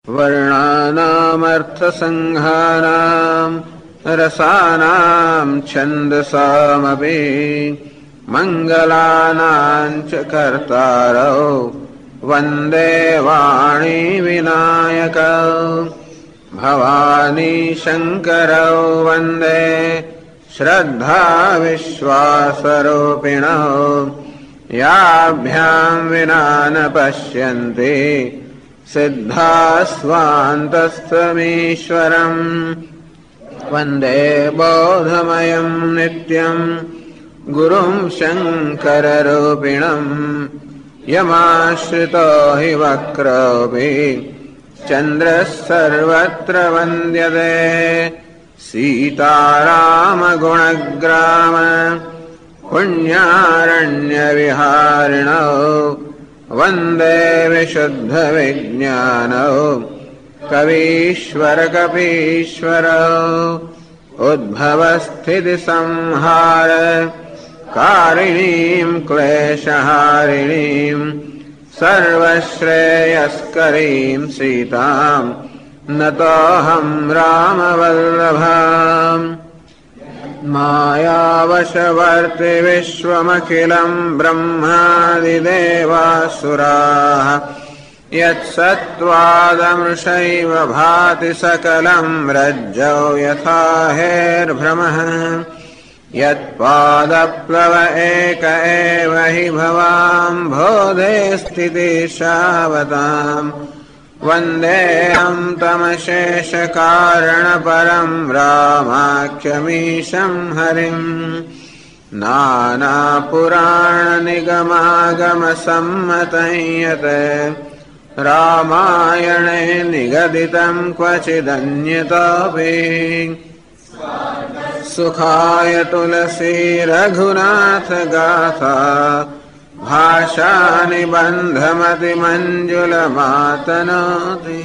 वर्णानामर्थसंहाराम् रसानाम् छन्दसामपि मङ्गलानाम् च कर्तारौ वन्दे वाणी विनायकौ भवानी शङ्करौ वन्दे श्रद्धा विश्वासरूपिणौ याभ्याम् विना न पश्यन्ति सिद्धा स्वान्तस्तमीश्वरम् वन्दे बोधमयम् नित्यम् गुरुम् शङ्कररूपिणम् यमाश्रितो हि वक्रोऽपि चन्द्रः सर्वत्र वन्द्यते सीतारामगुणग्राम पुण्यारण्यविहारिणौ वन्दे विशुद्धविज्ञानौ कवीश्वरकपीश्वरौ उद्भवस्थितिसंहार कारिणीम् क्लेशहारिणीम् सर्वश्रेयस्करीम् सीताम् नतोऽहम् रामवल्लभाम् मायावशवर्ति विश्वमखिलम् ब्रह्मादिदेवासुराः यत्सत्त्वादमृषैव भाति सकलम् रज्जौ यथा हेर्भ्रमः यत्पादप्लव एक एव हि भवाम् बोधे स्थितिशावताम् वन्देऽहम् तमशेषकारणपरम् रामाख्यमीशम् हरिम् नानापुराणनिगमागमसम्मतं यत् रामायणे निगदितम् क्वचिदन्यतोऽपि सुखाय तुलसी रघुनाथ गाथा भाषानिबन्धमतिमञ्जुलमातनोति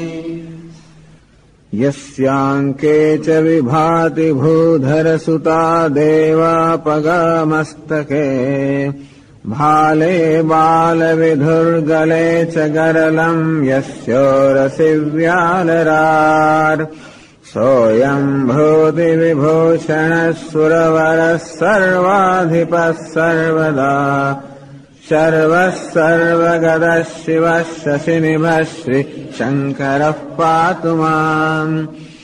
यस्याङ्के च विभाति भूधरसुता देवापगामस्तके भाले बालविधुर्गले च गरलम् यस्योरसि व्यालरार् सोऽयम् भूतिविभूषणः सुरवरः सर्वाधिपः सर्वदा शर्वः सर्वगदः शिवः शशिनिभः श्रीशङ्करः पातु माम्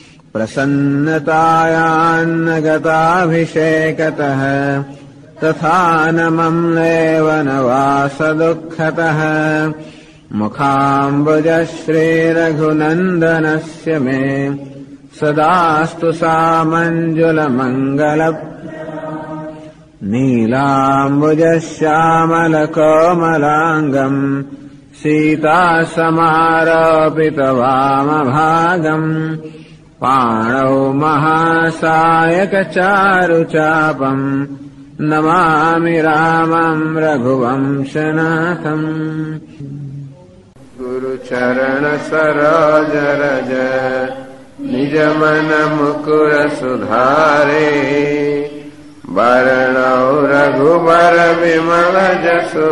प्रसन्नतायान्नगताभिषेकतः तथा न मम्लेव न वासदुःखतः मुखाम्बुजः श्रीरघुनन्दनस्य मे सदास्तु सामञ्जुलमङ्गल नीलाम्बुजश्यामलकोमलाङ्गम् सीतासमारोपितवामभागम् पाणौ महासायकचारुचापम् नमामि रामम् रघुवंशनाथम् गुरुचरणसरोजरज निजमनमुकुर सुधारे वरणौ रघुबर विमल जसो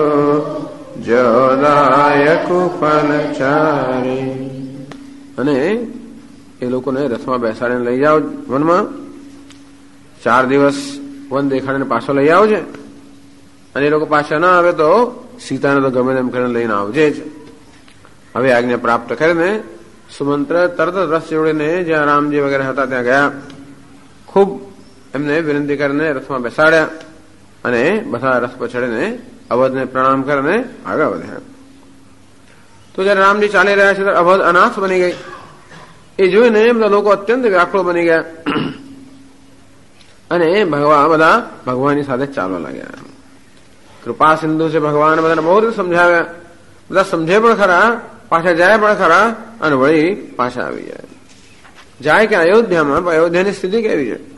जोदायकु फलचारे। અને એ લોકોને રથમાં બેસાડીને લઈ જાઓ વનમાં, 4 દિવસ વન દેખાડીને પાછો લઈ આવજે, અને એ લોકો પાછા ના આવે તો સીતાને તો ગમે એમ કરીને લઈને આવજે જ. હવે આજ્ઞા પ્રાપ્ત કરીને સુમંત્ર તરત રથ જોડીને જ્યાં રામજી વગેરે હતા ત્યાં ગયા. ખૂબ એમને વિનંતી કરીને રથમાં બેસાડ્યા અને બધા રથ પર ચડીને અવધને પ્રણામ કરીને આગળ વધ્યા. તો જયારે રામજી ચાલી રહ્યા છે ત્યારે અવધ અનાથ બની ગઈ. એ જોઈને બધા લોકો અત્યંત વ્યાકુળ બની ગયા અને બધા ભગવાનની સાથે ચાલવા લાગ્યા. કૃપા સિંધુ છે ભગવાન બધાને બહુ રીતે સમજાવ્યા. બધા સમજે પણ ખરા, પાછા જાય પણ ખરા અને વળી પાછા આવી જાય. જાય કે અયોધ્યામાં, અયોધ્યાની સ્થિતિ કેવી છે?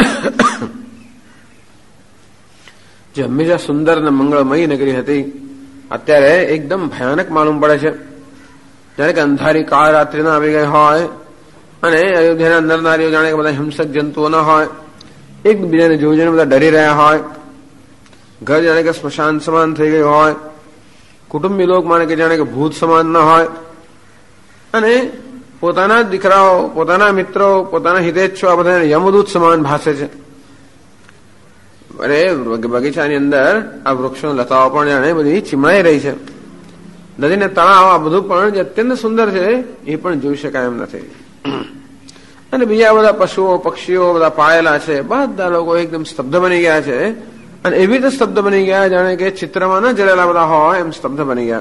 જે હંમેશા સુંદર અને મંગળમયી નગરી હતી, અત્યારે એકદમ ભયાનક માલુમ પડે છે. જાણે કે અંધારી કાળ રાત્રિ ના આવી ગઈ હોય અને અયોધ્યાના નર નારીઓ જાણે કે બધા હિંસક જંતુઓ ના હોય, એકબીજાને જોઈ જોઈને બધા ડરી રહ્યા હોય, ઘર જાણે કે સ્મશાન સમાન થઈ ગયું હોય, કુટુંબી લોક માને કે જાણે કે ભૂત સમાન ના હોય, અને પોતાના દીકરાઓ, પોતાના મિત્રો, પોતાના હિતેચ્છો આ બધા યમદૂત સમાન ભાસે છે. અરે બગીચાની અંદર આ વૃક્ષો લતાઓ પણ જાણે બધી ચીમળાઈ રહી છે. નદીને તળાવ આ બધું પણ જે અત્યંત સુંદર છે એ પણ જોઈ શકાય એમ નથી. અને બીજા બધા પશુઓ પક્ષીઓ બધા પાળેલા છે, બધા લોકો એકદમ સ્તબ્ધ બની ગયા છે. અને એવી રીતે સ્તબ્ધ બની ગયા જાણે કે ચિત્રમાં ન જડેલા બધા હોય એમ સ્તબ્ધ બની ગયા.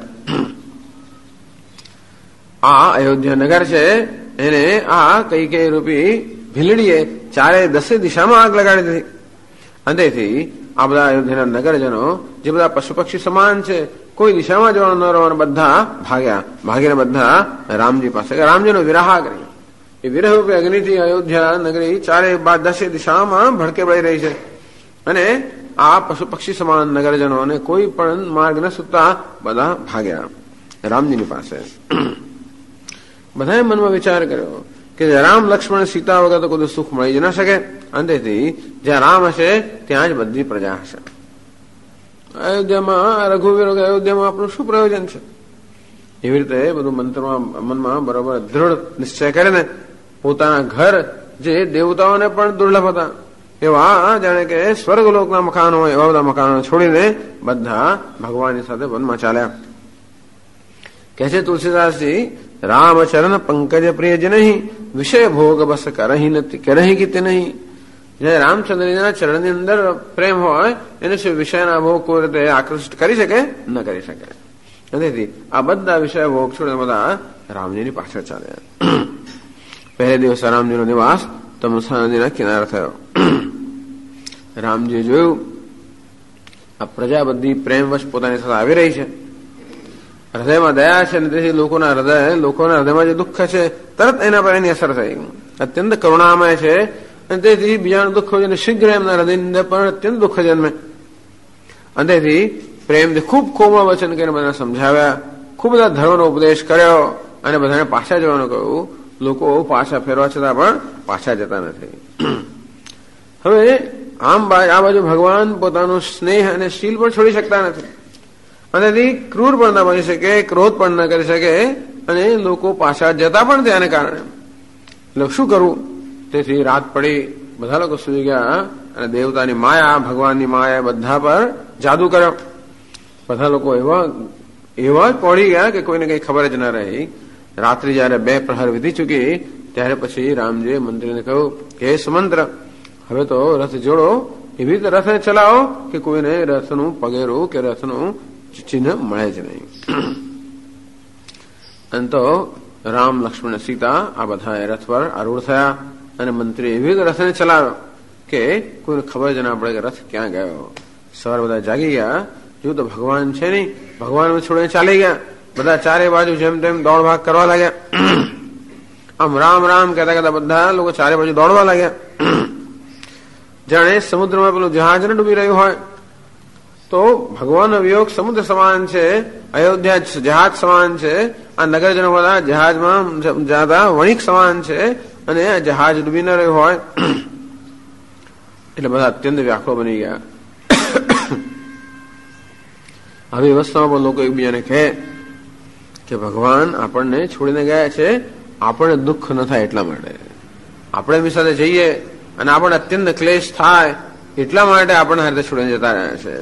આ અયોધ્યા નગર છે એને આ કઈ રૂપી ભીલડીએ ચારે દસે દિશામાં આગ લગાડી દીધી. અંતેથી આ બધા અયોધ્યાના નગરજનો જે બધા પશુ પક્ષી સમાન છે, કોઈ દિશામાં જવાનું ન રહેવાનું, બધા ભાગીને બધા રામજી પાસે રામજીનો વિરાહ કર્યો. એ વિરહ રૂપે અગ્નિથી અયોધ્યા નગરી ચારે દસે દિશામાં ભડકે પડી રહી છે. અને આ પશુ પક્ષી સમાન નગરજનો અને કોઈ પણ માર્ગ ન સુતા બધા ભાગ્યા રામજીની પાસે. બધાએ મનમાં વિચાર કર્યો કે રામ લક્ષ્મણ સીતા વગર તો કોઈ સુખ મળી જ ન શકે. અંતેથી જ્યાં રામ હશે ત્યાં જ બધી પ્રજા હશે. અયોધ્યામાં રઘુવીર અયોધ્યામાં આપણું શું પ્રયોજન છે? એવી રીતે બધું મનમાં બરોબર દ્રઢ નિશ્ચય કરીને પોતાના ઘર જે દેવતાઓને પણ દુર્લભ હતા એવા જાણે કે સ્વર્ગલોકના મકાનો હોય એવા બધા મકાનો છોડીને બધા ભગવાનની સાથે વનમાં ચાલ્યા. કહે છે તુલસીદાસજી, રામ ચરણ પંકજ પ્રિય જ નહીં, વિષય ભોગ બસ કરહી કીતે નહીં. જે રામચંદ્રના ચરણની અંદર પ્રેમ હોય એને શું વિષયના ભોગ કોઈ રીતે આકર્ષિત કરી શકે? ન કરી શકે. તેથી આ બધા વિષય ભોગ છોડીને બધા રામજીની પાછળ ચાલ્યા. પહેલે દિવસે રામજીનો નિવાસ તમસા નદીના કિનારે થયો. રામજી જોયું આ પ્રજા બધી પ્રેમવશ પોતાની સાથે આવી રહી છે, હૃદયમાં દયા છે, અને તેથી લોકોના હૃદયમાં જે દુઃખ છે તરત એના પર એની અસર થઈ. અત્યંત કરુણામય છે અને તેથી બીજાનું દુઃખ હોય અને શીઘ્ર એમના હૃદયની અંદર પણ અત્યંત દુઃખ જન્મે. અને તેથી પ્રેમથી ખૂબ કોમળ વચન કરીને બધાને સમજાવ્યા, ખૂબ બધા ધર્મનો ઉપદેશ કર્યો અને બધાને પાછા જવાનું કહ્યું. લોકો પાછા ફેરવા છતાં પણ પાછા જતા નથી. હવે આ બાજુ ભગવાન પોતાનું સ્નેહ અને શીલ પણ છોડી શકતા નથી. અને ક્રૂર પણ ના બની શકે, ક્રોધ પણ ન કરી શકે, અને લોકો પાછા જતા પણ તેને કારણે. એટલે શું કરવું? તેથી રાત પડી, બધા લોકો સૂઈ ગયા અને દેવતાની માયા, ભગવાનની માયા બધા પર જાદુ કર્યો. બધા લોકો એવા જ પડી ગયા કે કોઈને કઈ ખબર જ ન રહી. રાત્રિ જયારે 2 પ્રહર વીતી ચૂકી ત્યારે પછી રામજીએ મંત્રીને કહ્યું કે સમંત્ર, હવે તો રથ જોડો, એવી રીતે રથને ચલાવો કે કોઈને રથનું પગેરું કે રથનું ચિહ્ન મળે જ નહીં. અને તો રામ લક્ષ્મણ સીતા આ બધા રથ પર આરૂઢ થયા અને મંત્રી એવી રીતે રથને ચલાવ્યો કે કોઈને ખબર જ ના પડે કે રથ ક્યાં ગયો. સવાર બધા જાગી ગયા, જો તો ભગવાન છે નહીં, ભગવાન છોડીને ચાલી ગયા. બધા ચારે બાજુ જેમ તેમ દોડ ભાગ કરવા લાગ્યા. આમ રામ રામ કહેતા કહેતા બધા લોકો ચારે બાજુ દોડવા લાગ્યા. જાણે સમુદ્રમાં પેલું જહાજ ને ડૂબી રહ્યું હોય. તો ભગવાનનો વિયોગ સમુદ્ર સમાન છે, અયોધ્યા જહાજ સમાન છે, આ નગરજનો બધા જહાજમાં જાતા વણિક સમાન છે, અને આ જહાજ ડૂબી ન રહ્યું હોય એટલે બધા અત્યંત વ્યાકુળ બની ગયા. આવી અવસ્થામાં પણ લોકો એકબીજાને કહે કે ભગવાન આપણને છોડીને ગયા છે, આપણને દુઃખ ન થાય એટલા માટે. આપણે એમની સાથે જઈએ અને આપણને અત્યંત ક્લેશ થાય એટલા માટે આપણને હાથે છોડીને જતા રહ્યા છે.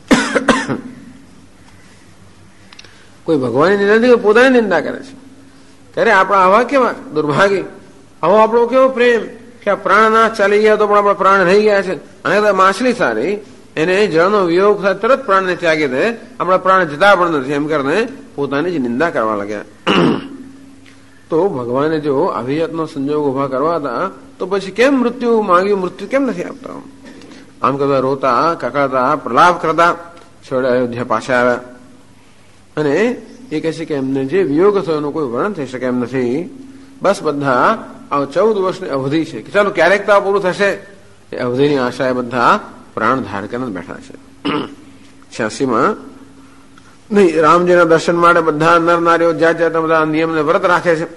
કોઈ ભગવાનની નિંદા નથી, પોતાની નિંદા કરે છે. ત્યારે આપણા આવા કેવા દુર્ભાગી, આવો આપણો કેવો પ્રેમ કે આ પ્રાણ ના ચાલી ગયા તો પણ આપણા પ્રાણ રહી ગયા છે. અને માછલી સારી, એને જળનો વિયોગ થાય તરત પ્રાણને ત્યાગી દે, આપણા પ્રાણ જતા પણ નથી એમ કરીને પોતાની જ નિંદા કરવા લાગ્યા. તો ભગવાને જો આવી જાતનો સંજોગ ઉભા કરવા હતા તો પછી કેમ મૃત્યુ માંગ્યું, મૃત્યુ કેમ નથી આપતા? આમ કરતા રોતા કકડતા પ્રલાપ કરતા છોડે અયોધ્યા પાછા આવ્યા. અને એ કહે છે કે એમને જે વિયોગ થયો એનું કોઈ વર્ણન થઈ શકે એમ નથી. બસ બધા આ 14 વર્ષની અવધિ છે કે ચાલો ક્યારેક તો આ પૂરું થશે, એ અવધિની આશાએ બધા પ્રાણ ધાર કરીને બેઠા છે. 86માં નહીં, રામજીના દર્શન માટે બધા નર નારીઓ જાત જાતના બધા નિયમને વ્રત રાખે છે.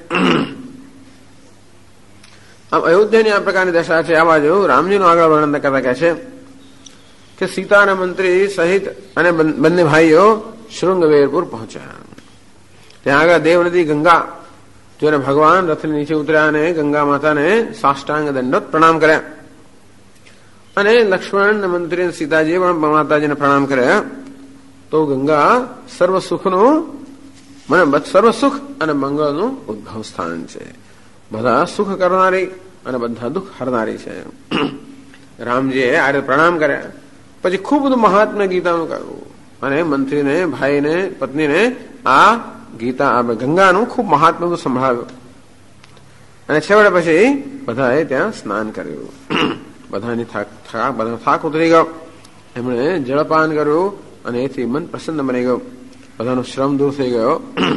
આમ અયોધ્યાની આ પ્રકારની દશા છે. આ બાજુ રામજીનું આગળ વર્ણન કરતા કહે છે કે સીતા અને મંત્રી સહિત અને બંને ભાઈઓ શૃંગવેરપુર પહોંચ્યા. ત્યાં આગળ દેવનદી ગંગા જોને ભગવાન રથની નીચે ઉતર્યા અને ગંગા માતાને સાષ્ટાંગ દંડવત પ્રણામ કર્યા અને લક્ષ્મણ મંત્રી સીતાજીએ પણ માતાજીને પ્રણામ કર્યા. તો ગંગા સર્વ સુખનું સર્વ સુખ અને મંગળનું ઉદ્ભવ સ્થાન છે. બધા સુખ કરનારી અને બધા દુઃખ હરનારી છે. રામજીએ આ રીતે પ્રણામ કર્યા. પછી ખૂબ બધું મહાત્મ્ય ગીતાનું કહ્યું અને મંત્રીને, ભાઈને, પત્નીને આ ગીતા ગંગાનું ખૂબ મહાત્મ્ય સંભળાવ્યું. અને છેવટે પછી બધાએ ત્યાં સ્નાન કર્યું. બધાની થાક ઉતરી ગયો. એમણે જળપાન કર્યું અને એથી મન પ્રસન્ન બની ગયું. બધાનો શ્રમ દૂર થઈ ગયો.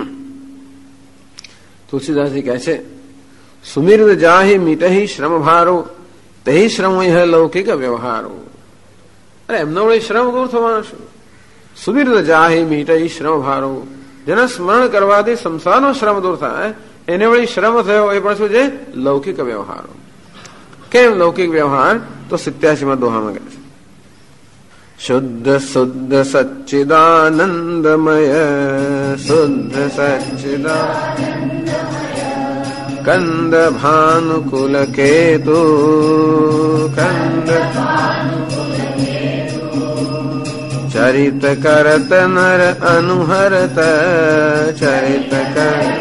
તુલસીદાસજી કહે છે, સુમિર્દ જાહી મીટહી શ્રમ ભારો તે શ્રમ લૌકિક વ્યવહારો. અરે એમનો વળી શ્રમ દૂર થવાનો શું? સુમિર્દ જાહી મીટહી શ્રમ ભારો, જેના સ્મરણ કરવાથી સંસારનો શ્રમ દૂર થાય એને વળી શ્રમ થયો એ પણ શું છે? લૌકિક વ્યવહારો. કેમ લૌકિક વ્યવહાર? તો 87માં દોહામાં કહે છે, શુદ્ધ શુદ્ધ સચ્ચિદાનંદમય શુદ્ધ સચ્ચિદાનંદમય કંદ ભાનુકુલ કેતુ કંદ ચરિત કરત નર અનુહરત ચરિત કરત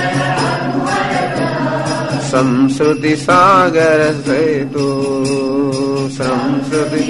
સંસ્કૃતિ સાગર સેતુ સંસ્કૃતિ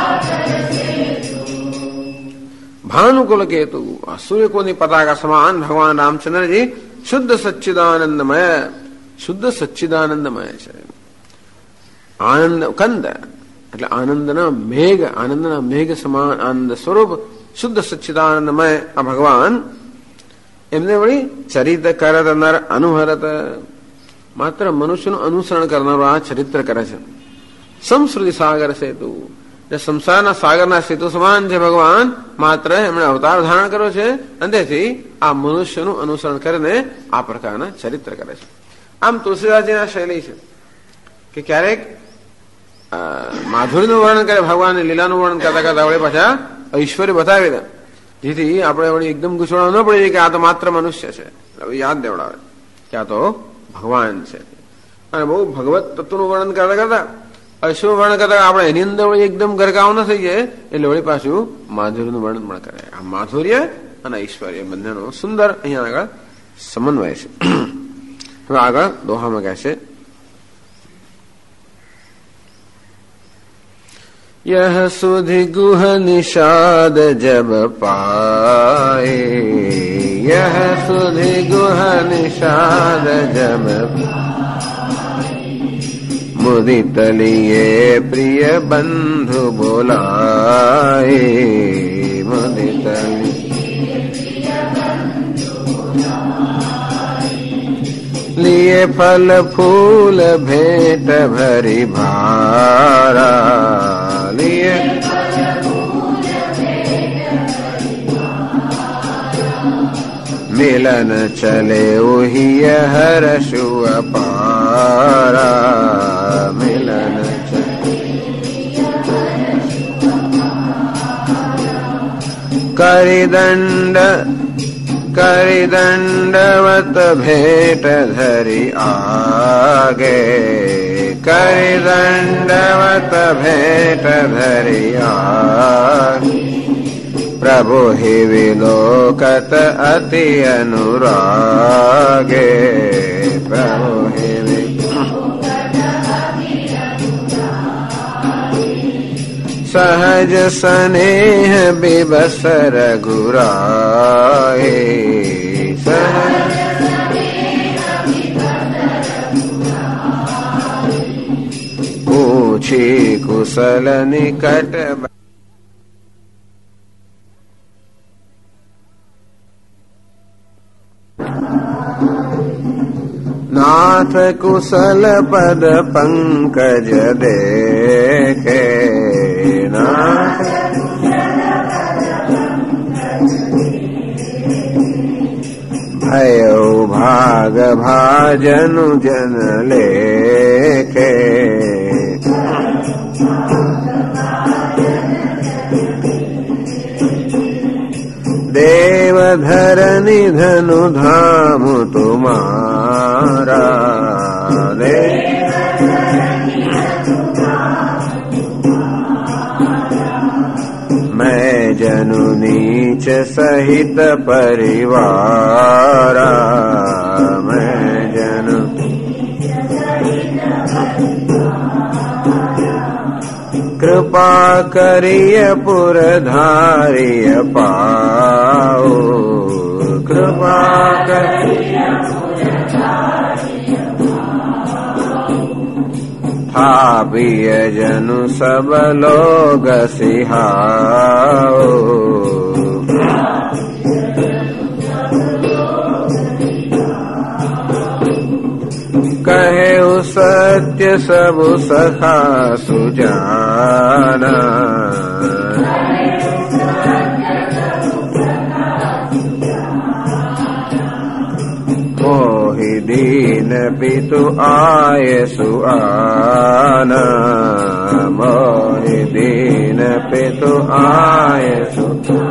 ભાનુકુલ કેતુ. આ સૂર્યકોની પતાકા સમાન ભગવાન રામચંદ્રજી શુદ્ધ સચ્ચિદાનંદમય, શુદ્ધ સચ્ચિદાનંદમય છે. આનંદ કંદ એટલે આનંદના મેઘ સમાન આનંદ સ્વરૂપ શુદ્ધ સચ્ચિદાનંદમય આ ભગવાન. એમને વળી ચરિત કરત નર અનુહરત, માત્ર મનુષ્યનું અનુસરણ કરનારો આ ચરિત્ર કરે છે. સંસ્કૃતિ સાગર સેતુ, સંસારના સાગરના સેતુ સમાન છે ભગવાન. માત્ર એમણે અવતાર ધારણ કર્યો છે અને તેથી આ મનુષ્યનું અનુસરણ કરીને આ પ્રકારના ચરિત્ર કરે છે. આમ તુલસીદાસજીના શૈલી છે કે ક્યારેક માધુરીનું વર્ણન કરે, ભગવાનની લીલાનું વર્ણન કરતા કરતા વળી પાછા ઐશ્વર્ય બતાવી દે, જેથી આપણે વળી એકદમ ગુસવાડો ન પડી કે આ તો માત્ર મનુષ્ય છે. યાદ દેવડાવે કે આ તો ભગવાન છે. અને બહુ ભગવત તત્વનું વર્ણન કરતા કરતા શું વર્ણન કરતા આપણે એની અંદર વળી એકદમ ગરકાવ ન થઈ જાય એટલે વળી પાછું માધુર્યનું વર્ણન પણ કરે. આ માધુર્ય અને ઐશ્વર્ય બંનેનો સુંદર અહીંયા આગળ સમન્વય છે. હવે આગળ દોહામાં કહે છે, યહ સુધિ ગુહ નિષાદ જબ પાએ યહ સુધિ ગુહ નિષાદ જબ મુદિત લીએ પ્રિય બંધુ બોલાએ મુદિત લીએ ફલ ફૂલ ભેટ ભરી ભારા લીએ મિલન ચલે ઓહિય હર્ષુ અપારા મિલન કરી દંડવત ભેટ ધરી આગે કરી દંડવત ભેટ ધરી આગે પ્રભુ હિ વિલોકત અતિ અનુરાગે પ્રભુ હિ સહજ સ્નેહ બિબસ રઘુરાએ પૂછી કુશલ નિકટ नाथ कुशल पद पंकज देखे नाथ भयो भाग भाजनु जन लेखे देव ધરની ધનુ ધામ તુમારા રે मैं जनु नीच सहित परिवारा मैं जनु कृपा करिय पुरधारिय पाओ कृपा करिय थापिय जनु सब लोग सिहाओ कहे सत्य सब सखा सुजाना मोहि दीन पितु आय सुआना मोहि दीन पितु आय सु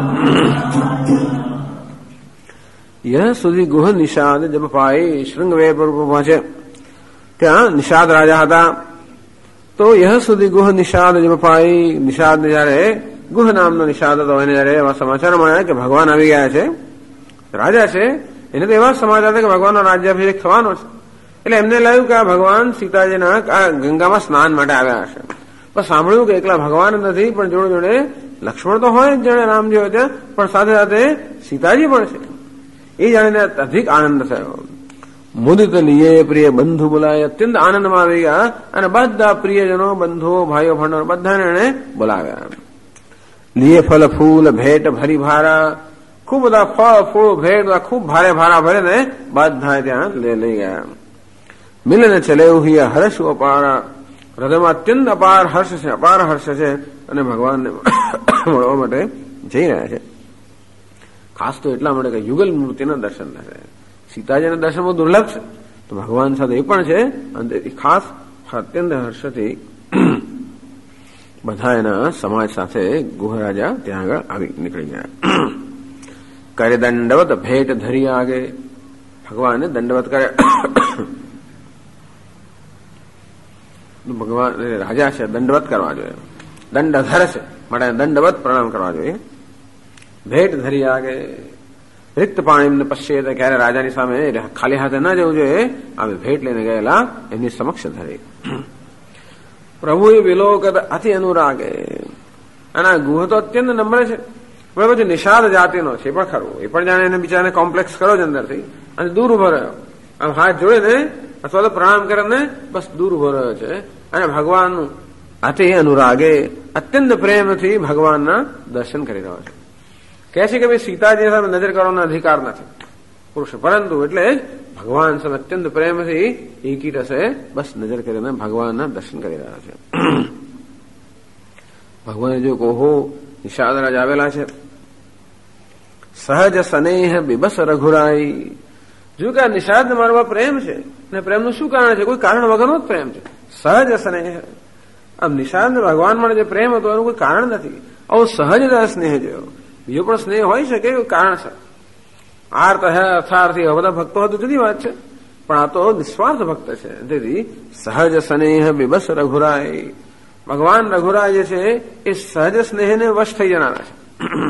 यह સુધી ગુહ નિષાદ જબ પાઈ શૃંગવેર પર પહોંચે ત્યાં નિષાદ રાજા હતા તો યહ સુધી ગુહ નિષાદ જબ પાઈ નિષાદ જયારે ગુહ નામનો નિષાદ હતો એને જયારે એવા સમાચાર મળ્યા કે ભગવાન આવી ગયા છે રાજા છે એને તો એવા સમાચાર હતા કે ભગવાનનો રાજ્યાભિષેક થવાનો છે એટલે એમને લાગ્યું કે આ ભગવાન સીતાજીના આ ગંગામાં સ્નાન માટે આવ્યા હશે પણ સાંભળ્યું કે એકલા ભગવાન નથી પણ જોડે જોડે લક્ષ્મણ તો હોય જ જાણે રામજી હોય ત્યાં પણ સાથે સાથે સીતાજી પણ છે એ જાણીને અધિક આનંદ થયો મુદિત લીએ પ્રિય બંધુ બોલાય અત્યંત આનંદમાં આવી ગયા અને બધા પ્રિયજનો બંધુઓ ભાઈઓ ભંડોળ બધાને એને બોલાવ્યા લીએ ફલ ફૂલ ભેટ ભરી ભારા ખૂબ બધા ફળ ફૂળ ભેટ ખૂબ ભારે ભારા ભરીને બધા ત્યાં લઈ ગયા મિલને ચલે હર્ષ અપારા હૃદયમાં અત્યંત અપાર હર્ષ છે અને ભગવાનને મળવા માટે જઈ રહ્યા છે ખાસ તો એટલા માટે કે યુગલ મૂર્તિના દર્શન થશે સીતાજીના દર્શન બહુ દુર્લભ છે તો ભગવાન સાથે એ પણ છે અને ખાસ અત્યંત હર્ષથી બધા એના સમાજ સાથે ગુહ રાજા ત્યાં આગળ આવી નીકળી ગયા કરે દંડવત ભેટ ધરી આગે ભગવાને દંડવત કરે ભગવાન રાજા છે દંડવત કરવા જોઈએ દંડધર છે માટે દંડવત પ્રણામ કરવા જોઈએ ભેટ ધરી આગે રિક્ત પાણી પશ્ચેત ક્યારે રાજાની સામે ખાલી હાથે ન જવું જોઈએ આવે ભેટ લઈને ગયેલા એમની સમક્ષ ધરી પ્રભુ વિલોકત અતિ અનુરાગે અને ગુહ તો અત્યંત નમ્ર છે બરાબર છે નિષાદ જાતિનો છે પણ ખરું એ પણ જાણે એને બિચારાને કોમ્પ્લેક્સ કરો જ અંદરથી અને દૂર ઉભો રહ્યો આમ હાથ જોડીને અથવા તો પ્રણામ કરીને બસ દૂર ઉભો રહ્યો છે અને ભગવાનનું અતિ અનુરાગે અત્યંત પ્રેમથી ભગવાનના દર્શન કરી રહ્યો છે કહે છે કે ભાઈ સીતાજી સામે નજર કરવાનો અધિકાર નથી પુરુષ પરંતુ એટલે જ ભગવાન સામે અત્યંત પ્રેમથી એકી રસે બસ નજર કરીને ભગવાનના દર્શન કરી રહ્યા છે ભગવાને જો કહો નિષાદ રાજ આવેલા છે સહજ સ્નેહ બિબસ રઘુરાઈ જો કે નિષાદ મારવા પ્રેમ છે અને પ્રેમનું શું કારણ છે કોઈ કારણ વગરનો જ પ્રેમ છે સહજ સ્નેહ આમ નિષાદ ભગવાન માટે જે પ્રેમ હતો એનું કોઈ કારણ નથી આવો સહજ સ્નેહ જેવો બીજો પણ સ્નેહ હોઈ શકે એવું કારણ છે આર્ત હે અર્થાર્થી એવા બધા ભક્તો હોય તો જુદી વાત છે પણ આ તો નિસ્વાર્થ ભક્ત છે તેથી સહજ સ્નેહ બિબસ રઘુરાય ભગવાન રઘુરાય જે છે એ સહજ સ્નેહને વશ થઈ જનારા છે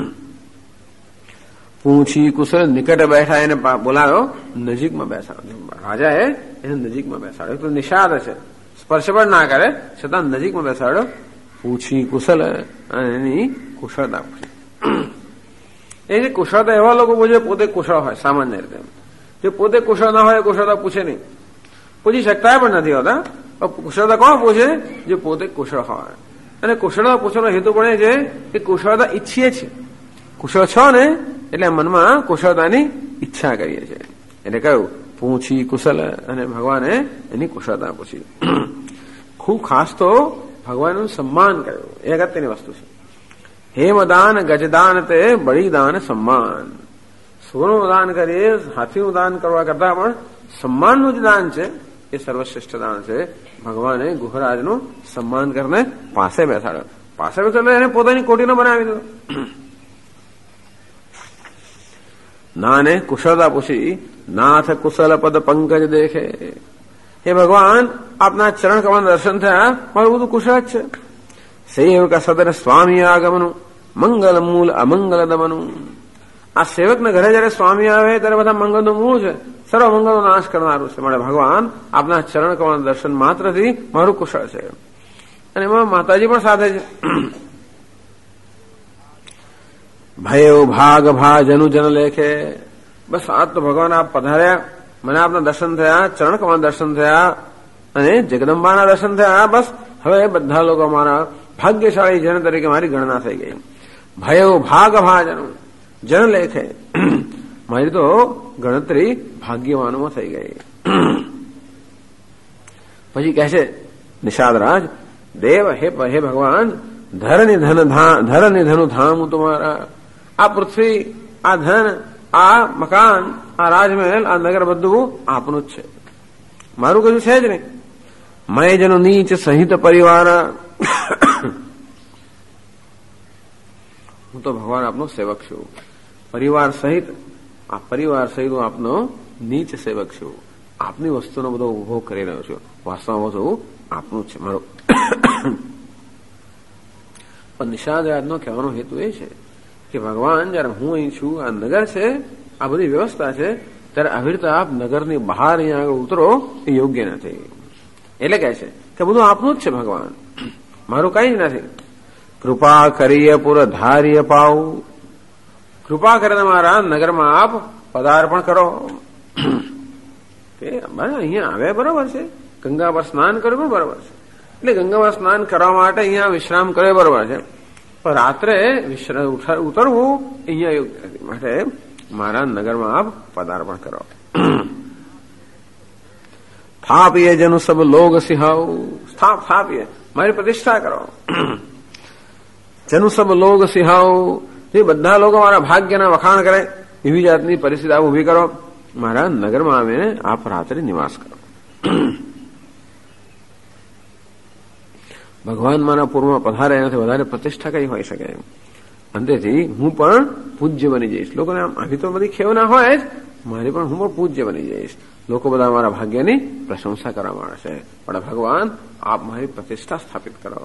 પૂછી કુશળ નિકટ બેઠા એને બોલાવ્યો નજીકમાં બેસાડો રાજાએ એને નજીકમાં બેસાડ્યો તો નિષાદ છે સ્પર્શ પણ ના કરે છતાં નજીકમાં બેસાડ્યો પૂછી કુશળ અને એની કુશળતા પૂછી એ જે કુશળતા એવા લોકો પૂછે પોતે કુશળ હોય સામાન્ય રીતે જે પોતે કુશળ ના હોય કુશળતા પૂછે નહીં પૂછી શકતા પણ નથી હોતા કુશળતા કોણ પૂછે જે પોતે કુશળ હોય અને કુશળતા પૂછવાનો હેતુ પણ એ છે કે કુશળતા ઈચ્છીએ છીએ કુશળ છો ને એટલે મનમાં કુશળતાની ઈચ્છા કરીએ છીએ એટલે કહ્યું પૂછી કુશળ અને ભગવાને એની કુશળતા પૂછી ખૂબ ખાસ તો ભગવાનનું સન્માન કર્યું એ અગત્યની વસ્તુ છે હેમદાન ગજદાન તે બળીદાન સન્માન સોનું દાન કરીએ હાથીનું દાન કરવા કરતા પણ સન્માનનું જે દાન છે એ સર્વશ્રેષ્ઠ દાન છે ભગવાને ગુહરાજનું સન્માન કરીને પાસે બેસાડ્યો પાસે બેસાડ્યો એને પોતાની કોટીનો બનાવી દીધો નાને કુશળતા પૂછી, નાથ કુશલ પદ પંકજ દેખે. હે ભગવાન, આપના ચરણ કમળ દર્શન થયા, મારું બધું કુશળ જ છે. સેવક સદન સ્વામી આગમનું, મંગલ મૂલ અમંગલ દમનું. આ સેવકના ઘરે જયારે સ્વામી આવે ત્યારે બધા મંગળનું મૂળ છે, સર્વ મંગળનો નાશ કરનારું છે. માટે ભગવાન, આપના ચરણ કમળ દર્શન માત્રથી મારું કુશળ છે. અને એમાં માતાજી પણ સાથે છે. ભયો ભાગ ભાજનું જન લેખે. બસ આજ તો ભગવાન આપ પધાર્યા, મને આપના દર્શન થયા, ચરણ કમળ દર્શન થયા અને જગદંબાના દર્શન થયા. બસ હવે બધા લોકો મારા ભાગ્યશાળી જન તરીકે મારી ગણના થઈ ગઈ. ભયો ભાગ ભાજનું જન લેખે. મારી તો ગણતરી ભાગ્યવાનોમાં થઈ ગઈ. પછી કહે છે નિષાદરાજ, દેવ હે ભગવાન, ધરની ધનુ ધામ તમારા. આ પૃથ્વી, આ ધન, આ મકાન, આ રાજમહેલ, આ નગર બધું આપનું જ છે, મારું કશું છે જ નહીં. મય જનો નીચ સહિત પરિવાર. હું તો ભગવાન આપનો સેવક છું, પરિવાર સહિત. આ પરિવાર સહિત હું આપનો નીચ સેવક છું. આપની વસ્તુનો બધો ઉભો કરી રહ્યો છું. વાસ્તવમાં બધું આપનું છે મારું. પણ નિષાદરાજનો કહેવાનો હેતુ એ છે કે ભગવાન, જયારે હું અહીં છું, આ નગર છે, આ બધી વ્યવસ્થા છે, ત્યારે આવી રીતે આપ નગરની બહાર અહીંયા આગળ ઉતરો એ યોગ્ય નથી. એટલે કહે છે કે બધું આપનું જ છે ભગવાન, મારું કઈ જ નથી. કૃપા કરીએ પુર ધાર્ય પાવ. કૃપા કરીને મારા નગરમાં આપ પદાર્પણ કરો. અહીંયા આવે બરોબર છે, ગંગા પર સ્નાન કરવું બરોબર છે, એટલે ગંગામાં સ્નાન કરવા માટે અહીંયા વિશ્રામ કરે બરોબર છે, પણ રાત્રે ઉતરવું અહીંયા યોગ્ય નથી. માટે મારા નગરમાં આપ પદાર્પણ કરો. સ્થાપીએ જનુ સબ લોગ સિહાવ. સ્થાપીએ, મારી પ્રતિષ્ઠા કરો. જનુ સબ લોગ સિહાવ, જે બધા લોકો મારા ભાગ્યના વખાણ કરે એવી જાતની પરિસ્થિતિ આપ ઉભી કરો. મારા નગરમાં આવીને આપ રાત્રે નિવાસ કરો. ભગવાન મારા પૂર્વમાં પધારે એનાથી વધારે પ્રતિષ્ઠા કઈ હોઈ શકે. અંતેથી હું પણ પૂજ્ય બની જઈશ. લોકોને આમ આવી તો બધી ખેવ ના હોય જ, મારી પણ હું પણ પૂજ્ય બની જઈશ. લોકો બધા મારા ભાગ્યની પ્રશંસા કરવા માંડશે. પણ ભગવાન, આપ મારી પ્રતિષ્ઠા સ્થાપિત કરો.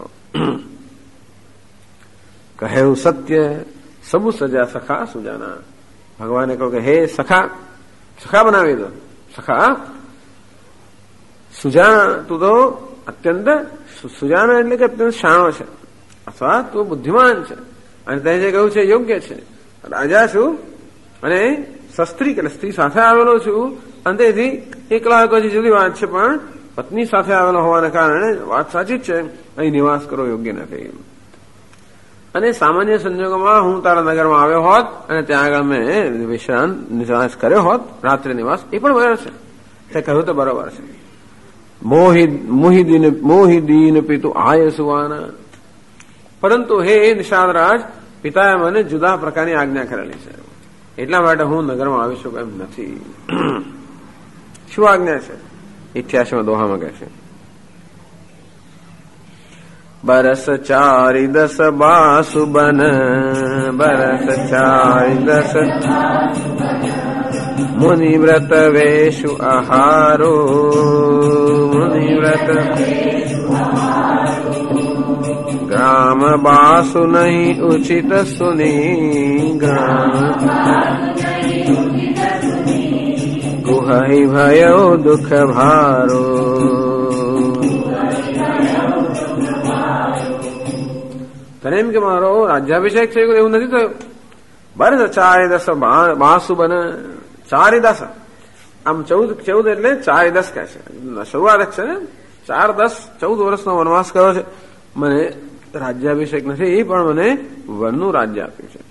કહ્યું સત્ય સબુ સજા સખા સુજાના. ભગવાને કહ્યું કે હે સખા, સખા બનાવી દો. સખા સુજાના, તું તો અત્યંત સુજાના એટલે કે અત્યંત શાણો છે, અથવા તું બુદ્ધિમાન છે, અને તે જે કહ્યું છે યોગ્ય છે. રાજા છું અને શસ્ત્રી એટલે સ્ત્રી સાથે આવેલો છું, અને તેથી એકલા તો હજી જુદી વાત છે, પણ પત્ની સાથે આવેલો હોવાને કારણે વાત સાચી જ છે, અહીં નિવાસ કરવો યોગ્ય નથી. અને સામાન્ય સંજોગોમાં હું તારા નગરમાં આવ્યો હોત અને ત્યાં આગળ મેં વિશ્રામ નિવાસ કર્યો હોત, રાત્રિ નિવાસ, એ પણ બરાબર છે. તે કહ્યું તો બરોબર છે. મોહી દીન પિતુ આય સુવાના. પરંતુ હે નિષાદરાજ, પિતાએ મને જુદા પ્રકારની આજ્ઞા કરેલી છે, એટલા માટે હું નગરમાં આવી શકું એમ નથી. શું આજ્ઞા છે? 88માં દોહામાં કહે છે, બરસ 4 બાસુ બન. બરસ 4 મુનિ વ્રત વેશુ આહારો. મુનિ વ્રત ગ્રામ બાસુ નહીં ઉચિત સુની. ગ્રામ ગુહઈ ભયો દુઃખ ભારો. તને એમ કે મારો રાજ્યાભિષેક થયો એવું નથી થયું. બરસ 4 બાસુ બને. 4 આમ 14 એટલે 4 કહે છે, શરૂઆત છે ને. 4 14 વર્ષનો વનવાસ કર્યો છે. મને રાજ્યાભિષેક નથી, પણ મને વનનું રાજ્ય આપ્યું છે.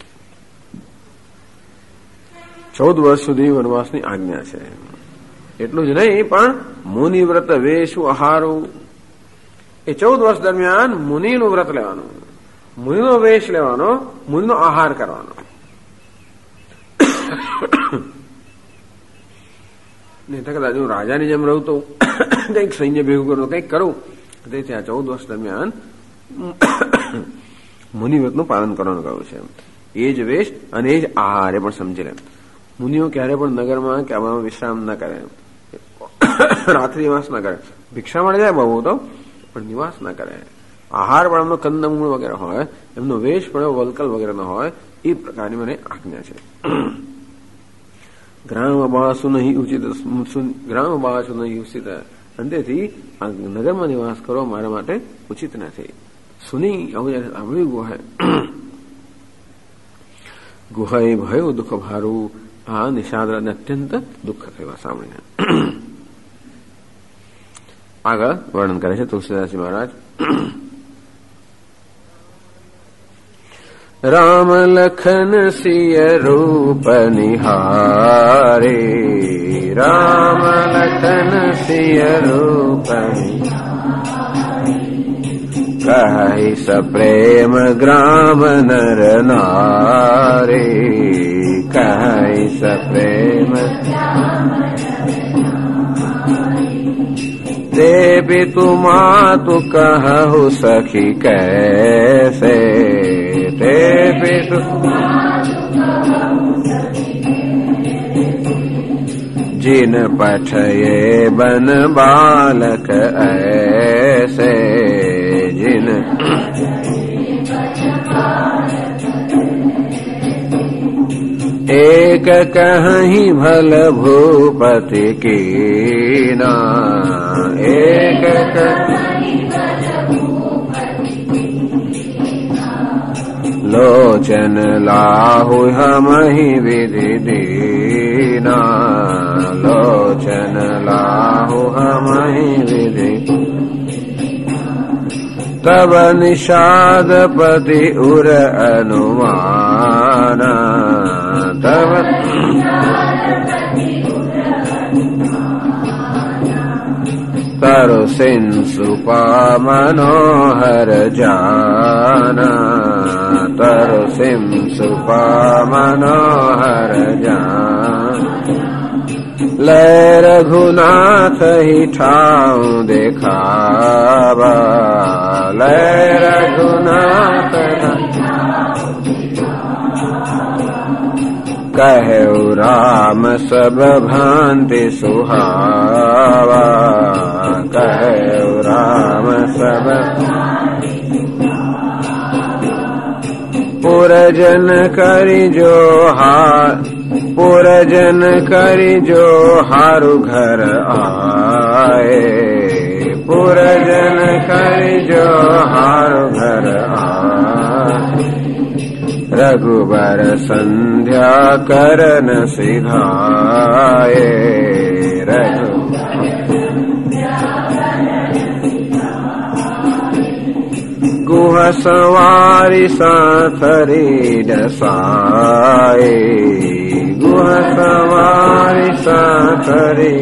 14 વર્ષ સુધી વનવાસની આજ્ઞા છે. એટલું જ નહીં, પણ મુનિ વ્રત વેશુ આહારું. એ 14 વર્ષ દરમિયાન મુનિનું વ્રત લેવાનું, મુનિનો વેશ લેવાનો, મુનિનો આહાર કરવાનો. નહીં તો કદાચ હું રાજાની જેમ રહું તો કંઈક સૈન્ય ભેગું કરું, કંઈક કરું. તેથી આ 14 વર્ષ દરમિયાન મુનિવ્રતનું પાલન કરવાનું કહ્યું છે. એ જ વેશ અને એ જ આહાર, એ પણ સમજી લે. મુનિઓ ક્યારે પણ નગરમાં કે આમાં વિશ્રામ ન કરે, રાત્રિ નિવાસ ન કરે. ભિક્ષા મળી જાય બહુ તો, પણ નિવાસ ન કરે. આહાર પણ એમનો કંદમૂળ વગેરે હોય, એમનો વેશ પણ વલકલ વગેરે ન હોય, એ પ્રકારની મને આજ્ઞા છે. ગ્રામવાસુ નહીં ઉચિત, ગ્રામવાસુ નહીં ઉચિત. અંતેથી આ નગરમાં નિવાસ કરો મારા માટે ઉચિત નથી. સુની આવું જયારે સાંભળ્યું ગુહે, ગુહે ભયું દુઃખ ભારું. આ નિષાદને અત્યંત દુઃખ થયું સાંભળીને. આગળ વર્ણન કરે છે તુલસીદાસજી મહારાજ. રામ લખન સિય રૂપ નિહારે, રામ લખન સિય રૂપ કહી સપ્રેમ ગ્રામ નર નારે, કહી સપ્રેમ તે પિતુ માતુ કહુ સખી કૈસે, તે પિતુ जिन पठये बन बालक ऐसे, जिन एक कहीं भल भूपति कीना, एक लोचन लाहु हम ही विधि दीना, लोचन लाहु हम ही विधि. तब निषादपति उर अनुमान, तब तरु सिंसुपा मनोहर जाना, तरु सिंसुपा मनोहर जान. लय रघुनाथ ही ठाऊ देखावा, लय रघुनाथ कहु राम सब भांति सुहावा, कहु राम सब. पुरजन करि जो हार, पुरजन करि जो हारु घर आए, पुरजन करि जो हारु घर आए. रघुबर संध्या करन सिधाए, रघु गुह सवारी साथरी डसाए, गुह सवारी साथरी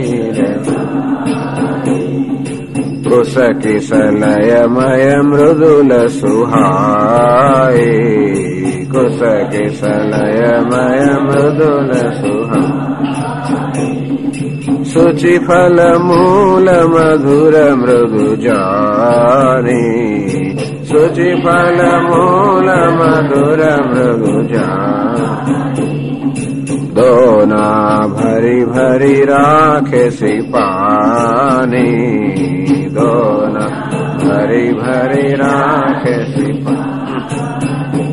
कुश किसलय मय मृदुल सुहाए, कुश किसलय मय मृदुल सुहाए. सुचि फल मूल मधुर मृदु जानी, सुचि फल मूल मधुर मृदु जानी. दोना भरी भरी राखे सी पानी, दोना भरी भरी राखे सी पानी.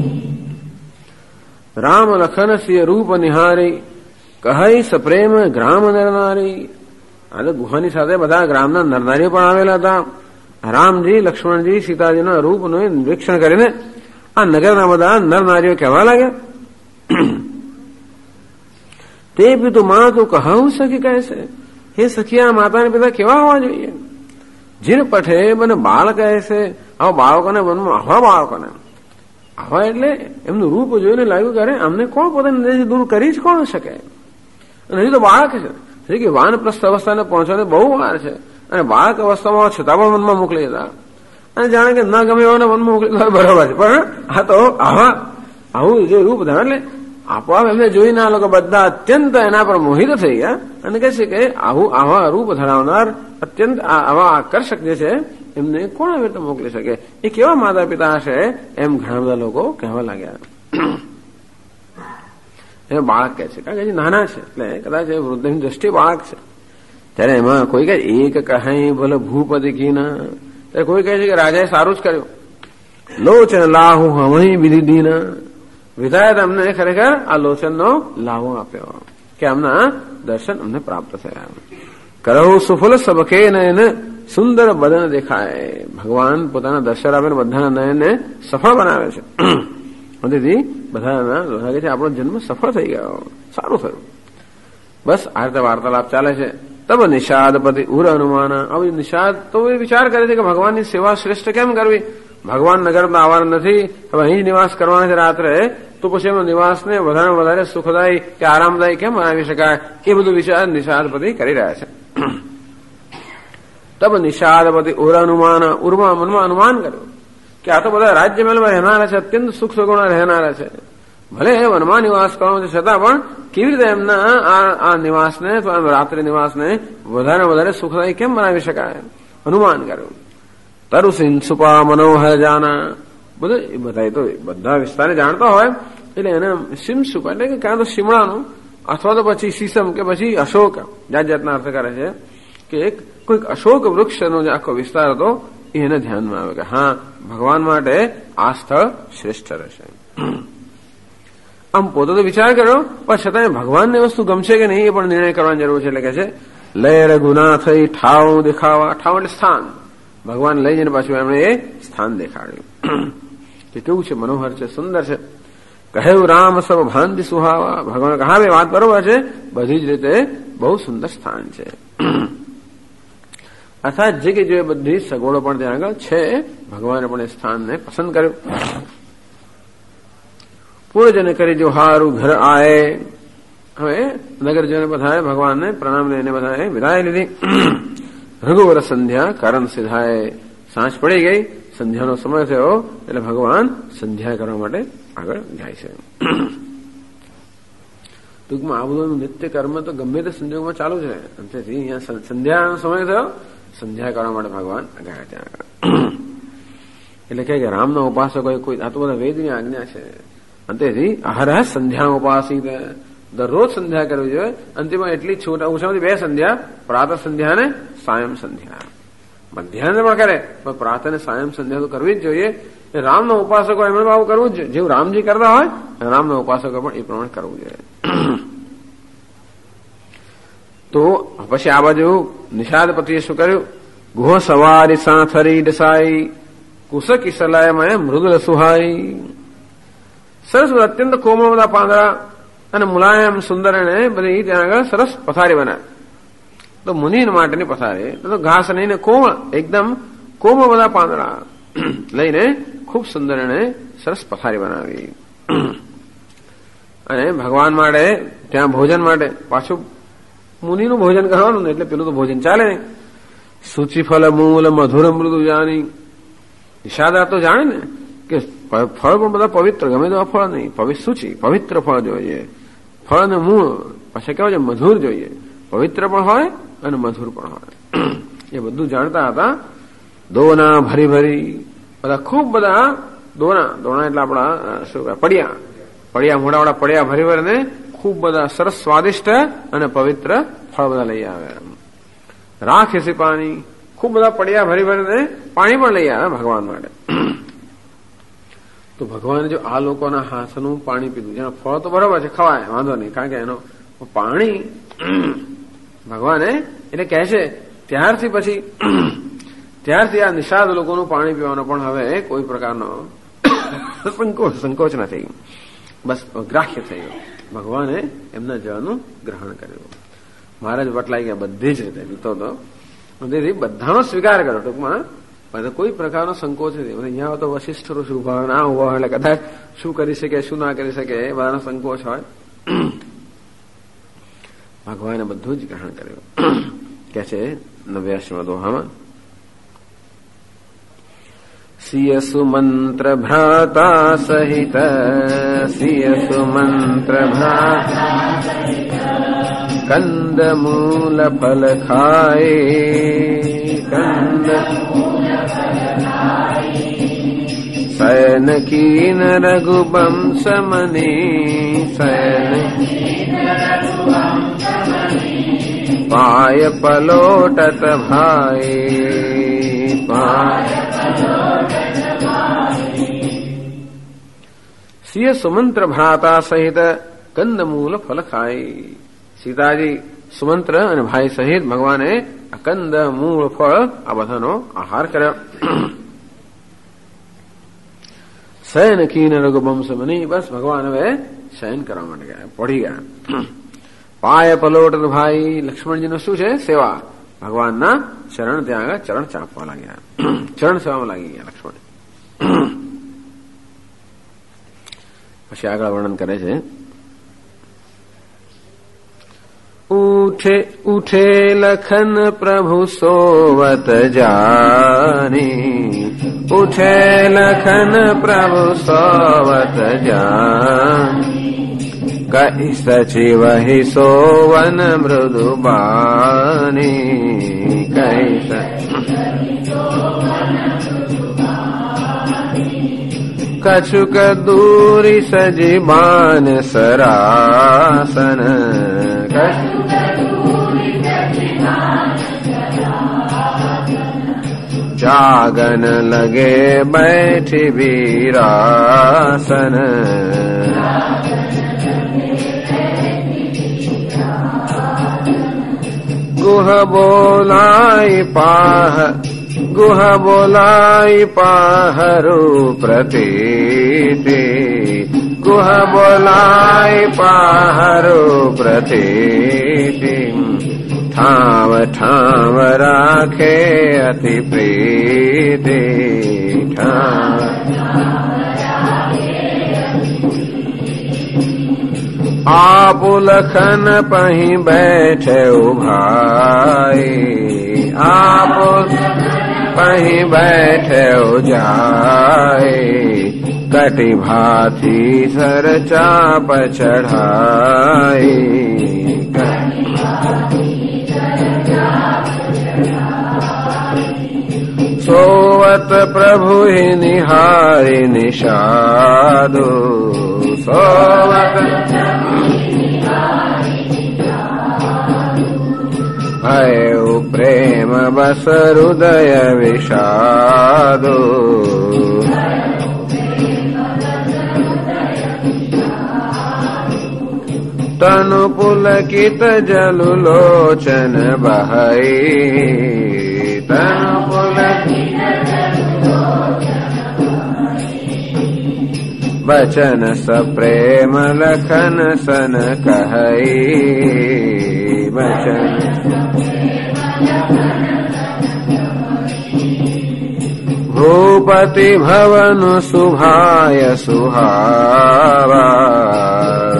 राम लखन सिय रूप निहारी, કહી સપ્રેમ ગ્રામ નરનારી. આજે ગુહાની સાથે બધા ગ્રામના નરનારીઓ પણ આવેલા હતા. રામજી, લક્ષ્મણજી, સીતાજીના રૂપનું નિરીક્ષણ કરીને આ નગરના બધા નરનારીઓ કહેવા લાગ્યા. તે પિતુ માતું કહું સખી કહે છે, હે સખિયા માતાને પિતા કેવા હોવા જોઈએ. જીન પઠે મને બાળ કહે છે. આવા બાળકોને મનમાં આવા બાળકોને આવા એટલે એમનું રૂપ જોઈને લાગ્યું કે અરે અમને કોણ પોતાની નજરથી દૂર કરી જ કોણ શકે. અને હજી તો બાળક છે કે વાનપ્રસ્થ અવસ્થાને પહોંચવાને બહુ વાર છે, અને બાળક અવસ્થામાં છતાં પણ મનમાં મોકલી દીધા. અને જાણે કે ન ગમે એવાને મનમાં મોકલી દીધા બરોબર છે, પણ આ તો આવું જે રૂપ ધારણ એટલે આપોઆપ એમને જોઈને આ લોકો બધા અત્યંત એના પર મોહિત થઈ ગયા અને કહે છે કે આવા રૂપ ધરાવનાર અત્યંત આવા આકર્ષક જે છે એમને કોણ આવી રીતે મોકલી શકે. એ કેવા માતા પિતા હશે એમ ઘણા બધા લોકો કહેવા લાગ્યા. એને બાળક કહે છે, કારણ કે નાના છે એટલે કદાચ વૃદ્ધની દ્રષ્ટિએ બાળક છે. ત્યારે એમાં કોઈ કહે એક કહે ભલે ભૂપતિ કીના, ત્યારે કોઈ કહે છે કે રાજાએ સારું જ કર્યું. લોચન લાહુ હમણી વિધિ દીના, વિધાયત અમને ખરેખર આ લોચનનો લાહો આપ્યો કે આમના દર્શન અમને પ્રાપ્ત થયા. કરહુ સુફલ સબકે નયન સુંદર બદન દેખાય. ભગવાન પોતાના દર્શન આપીને બધાના નયનને સફળ બનાવે છે. તેથી બધાના લાગે છે આપણો જન્મ સફળ થઈ ગયો, સારું થયું. બસ આ રીતે વાર્તાલાપ ચાલે છે. તબ નિષાદપતિ ઉર અનુમાન. હવે નિષાદ તો એ વિચાર કરે છે કે ભગવાનની સેવા શ્રેષ્ઠ કેમ કરવી? ભગવાન નગરમાં આવવાના નથી, હવે અહીં નિવાસ કરવાના છે રાત્રે, તો પછી એમનો નિવાસને વધારે સુખદાયી કે આરામદાયી કેમ બનાવી શકાય? એ બધું વિચાર નિષાદપતિ કરી રહ્યા છે. તબ નિષાદપતિ ઉર અનુમાન. ઉરમાં મનમાં અનુમાન કર્યું કે આ તો બધા રાજ્ય મહેલમાં રહેનારા છે, અત્યંત સુખ સગુણા રહેનારા છે. ભલે વનમાં નિવાસ કરવાનો છે છતાં પણ કેવી રીતે એમના આ નિવાસને, રાત્રિ નિવાસને વધારે સુખદાયી કેમ બનાવી શકાય? અનુમાન કર્યું. તરુસિન સુપા મનોહર જાના. બધા વિસ્તારને જાણતા હોય એટલે એને સિમસુપા એટલે કે કાં તો શિમળાનું અથવા તો પછી સીસમ કે પછી અશોક, જાત જાતના અર્થ કરે છે કે કોઈક અશોક વૃક્ષનો જે આખો વિસ્તાર હતો એને ધ્યાનમાં આવે કે હા, ભગવાન માટે આ સ્થળ શ્રેષ્ઠ રહેશે. આમ પોતે તો વિચાર કર્યો, પણ છતાં ભગવાનને વસ્તુ ગમશે કે નહીં એ પણ નિર્ણય કરવાની જરૂર છે. એટલે કે છે લહેર ગુના થઈ ઠાવ દેખાવા. ઠાવ એટલે સ્થાન. ભગવાન લઈ જઈને પાછું એમણે એ સ્થાન દેખાડ્યું કે કેવું છે, મનોહર છે, સુંદર છે. કહ્યું રામ સબ ભાંતિ સુહાવા. ભગવાન કહે હા, વાત બરોબર છે, બધી જ રીતે બહુ સુંદર સ્થાન છે. અર્થાત જે કે જો બધી સગવડો પણ ત્યાં આગળ છે, ભગવાને પણ એ સ્થાનને પસંદ કર્યું. પૂર્વજને કરી જો હારું ઘર આયે. હવે નગરજનો બધાએ ભગવાનને પ્રણામ લઈને બધાએ વિદાય લીધી. રઘુવર સંધ્યા કારણ સિધાય. સાંજ પડી ગઈ, સંધ્યાનો સમય થયો એટલે ભગવાન સંધ્યા કરવા માટે આગળ જાય છે. ટૂંકમાં આ બધું નિત્ય કર્મ તો ગમે તે સંજોગમાં ચાલુ છે. અંતેથી અહીંયા સંધ્યાનો સમય થયો, સંધ્યા કરવા માટે ભગવાન આગળ ત્યાં આગળ. એટલે કે રામનો ઉપાસકો કોઈ આ તો બધા વેદની આજ્ઞા છે. અંતેથી અહરહ સંધ્યા ઉપાસિત. દરરોજ સંધ્યા કરવી જોઈએ. અંતિમમાં એટલી છૂટ, ઓછામાંથી 2 સંધ્યા, પ્રાતઃ સંધ્યા અને સાયમ સંધ્યા. મધ્યાહન પણ કરે પણ પ્રાતઃ અને સાયમ સંધ્યા તો કરવી જ જોઈએ. રામનો ઉપાસકો એમણે આવું કરવું જ જોઈએ. જેવું રામજી કરતા હોય રામનો ઉપાસકો પણ એ પ્રમાણે કરવું જોઈએ. તો પછી આ બાજુ નિષાદપતિએ શું કર્યું? ગુહ સવારી સાંથરી ડસાઈ કુશ કિશલયમય મૃદુલ સુહાઈ. સરસ અત્યંત કોમળ બધા પાંદડા અને મુલાયમ સુંદર એને બધી ત્યાં આગળ સરસ પથારી બનાવે. તો મુનિ માટેની પથારી તો ઘાસ નહીં ને કોમળ, એકદમ કોમળ બધા પાંદડા લઈને ખૂબ સુંદર એને સરસ પથારી બનાવી. અને ભગવાન માટે ત્યાં ભોજન માટે પાછું મુનિનું ભોજન કરવાનું ને એટલે પેલું તો ભોજન ચાલે નહીં. સૂચિફલ મૂલ મધુર મૃદુ જાની. નિષાદા તો જાણે ને કે ફળ પણ બધા પવિત્ર, ગમે તેવા ફળ નહીં, સૂચિ પવિત્ર ફળ જોઈએ. ફળ અને મૂળ પછી કેવું છે મધુર જોઈએ. પવિત્ર પણ હોય અને મધુર પણ હોય. એ બધું જાણતા હતા. દોના ભરી ભરી બધા ખૂબ બધા દોણા એટલે આપણા શું પડ્યા મોડાવાળા પડ્યા ભરી ભરીને ખૂબ બધા સરસ સ્વાદિષ્ટ અને પવિત્ર ફળ બધા લઈ આવે. રાખે છે પાણી. ખૂબ બધા પડ્યા ભરી ભરીને પાણી પણ લઈ આવે ભગવાન માટે. તો ભગવાને જો આ લોકોના હાથનું પાણી પીધું, જેના ફળ તો બરોબર છે ખવાય, વાંધો નહીં, કારણ કે એનો પાણી ભગવાને એટલે કહે છે ત્યારથી આ નિષાદ લોકોનું પાણી પીવાનો પણ હવે કોઈ પ્રકારનો સંકોચ નથી, બસ ગ્રાહ્ય થઈ ગયો. ભગવાને એમના જળનું ગ્રહણ કર્યું. મહારાજ વટલાઈ ગયા બધી જ રીતે પીતો હતો. તેથી બધાનો સ્વીકાર કર્યો. ટૂંકમાં કોઈ પ્રકારનો સંકોચ નથી. અહીંયા તો વશિષ્ઠ ઋષિ ઉભા ના ઉભા એટલે કદાચ શું કરી શકે શું ના કરી શકે એ બધાનો સંકોચ હોય. ભગવાને બધું જ ગ્રહણ કર્યું. કે છે 89મા દોહામાં સિયસુ મંત્ર ભ્રાતા સહિત સિયસુ મંત્ર ભ્રાતા કંદ મૂલ ફલ ખાય કંદ શયન કીન રઘુવંશ મની શયન पाय पलोटत भाई पाय सिय सुमंत्र भ्राता सहित कंदमूल फल खाई। सीताजी सुमंत्र અને ભાઈ સહિત ભગવાને કંદ મૂળ ફળ આ બધાનો આહાર કર્યો. શયન કીન રઘુવંશ મુનિ બસ ભગવાન હવે શયન કરવા માટે ગયા, પડી ગયા. પાય પલોટ ભાઈ લક્ષ્મણજીનું શું છે? સેવા. ભગવાનના ચરણ ત્યાં આગળ ચરણ ચાપવા લાગ્યા, ચરણ સેવામાં લાગી ગયા લક્ષ્મણ. પછી આગળ વર્ણન કરે છે. ઉઠે લખન પ્રભુ સોવત જાની, ઉઠે લખન પ્રભુ સોવત જાની, કઈ સચિવ હિ સોવન મૃદુબાની, કઈ કછુક દૂરી સજીબાન સરાસન, જાગન લગે બેઠી વીરાસન, ગુહ બોલાઈ પાહરુ પ્રતીતિ, ગુહ બોલાઈ પાહરુ પ્રતીતિ, ઠાવ ઠાવ રાખે અતિ પ્રીતિ, ઠાવ આપ લખન પહી બેઠે ઉભાઈ, આપ પહી બેઠે જાય, કટી ભાથી સર ચાપ ચઢાઈ, સોવત પ્રભુ નિહારી નિષાદો, સોવત ભયો પ્રેમ બસ હૃદય વિષાદો, તનુ પુલકિત જલુ લોચન બહાઈ, તનુ પુલકિત બચન સપ્રેમ લખન સન કહી, બચન ભૂપતિ ભવન શુભાય સુહાવા,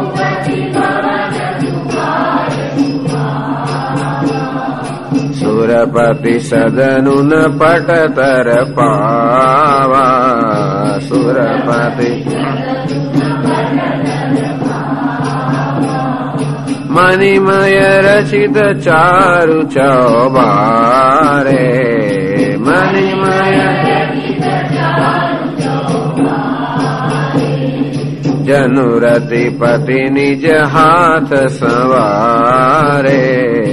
સુરપતિ સદનુ ન પટતર પાવા, સુરપતિ મણિમય રચિત ચારુ ચૌબારે, મણિમય જનુરતિ પતિ નિજ હાથ સવારે,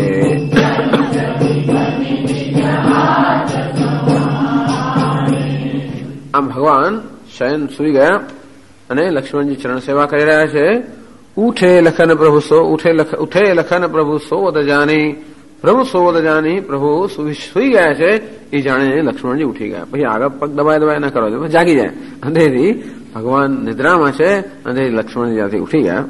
આમ ભગવાન શયન સુઈ ગયા અને લક્ષ્મણજી ચરણ સેવા કરી રહ્યા છે. ઉઠે લખન પ્રભુ ઉઠે લખન પ્રભુ સોવત જાની, પ્રભુ સોવત જાની, પ્રભુ સુઈ ગયા છે એ જાણીને લક્ષ્મણજી ઉઠી ગયા. પછી આગળ પગ દબાય ના કરો, જાગી જાય. અંધેથી ભગવાન નિદ્રામાં છે અને લક્ષ્મણજી ત્યાંથી ઉઠી ગયા.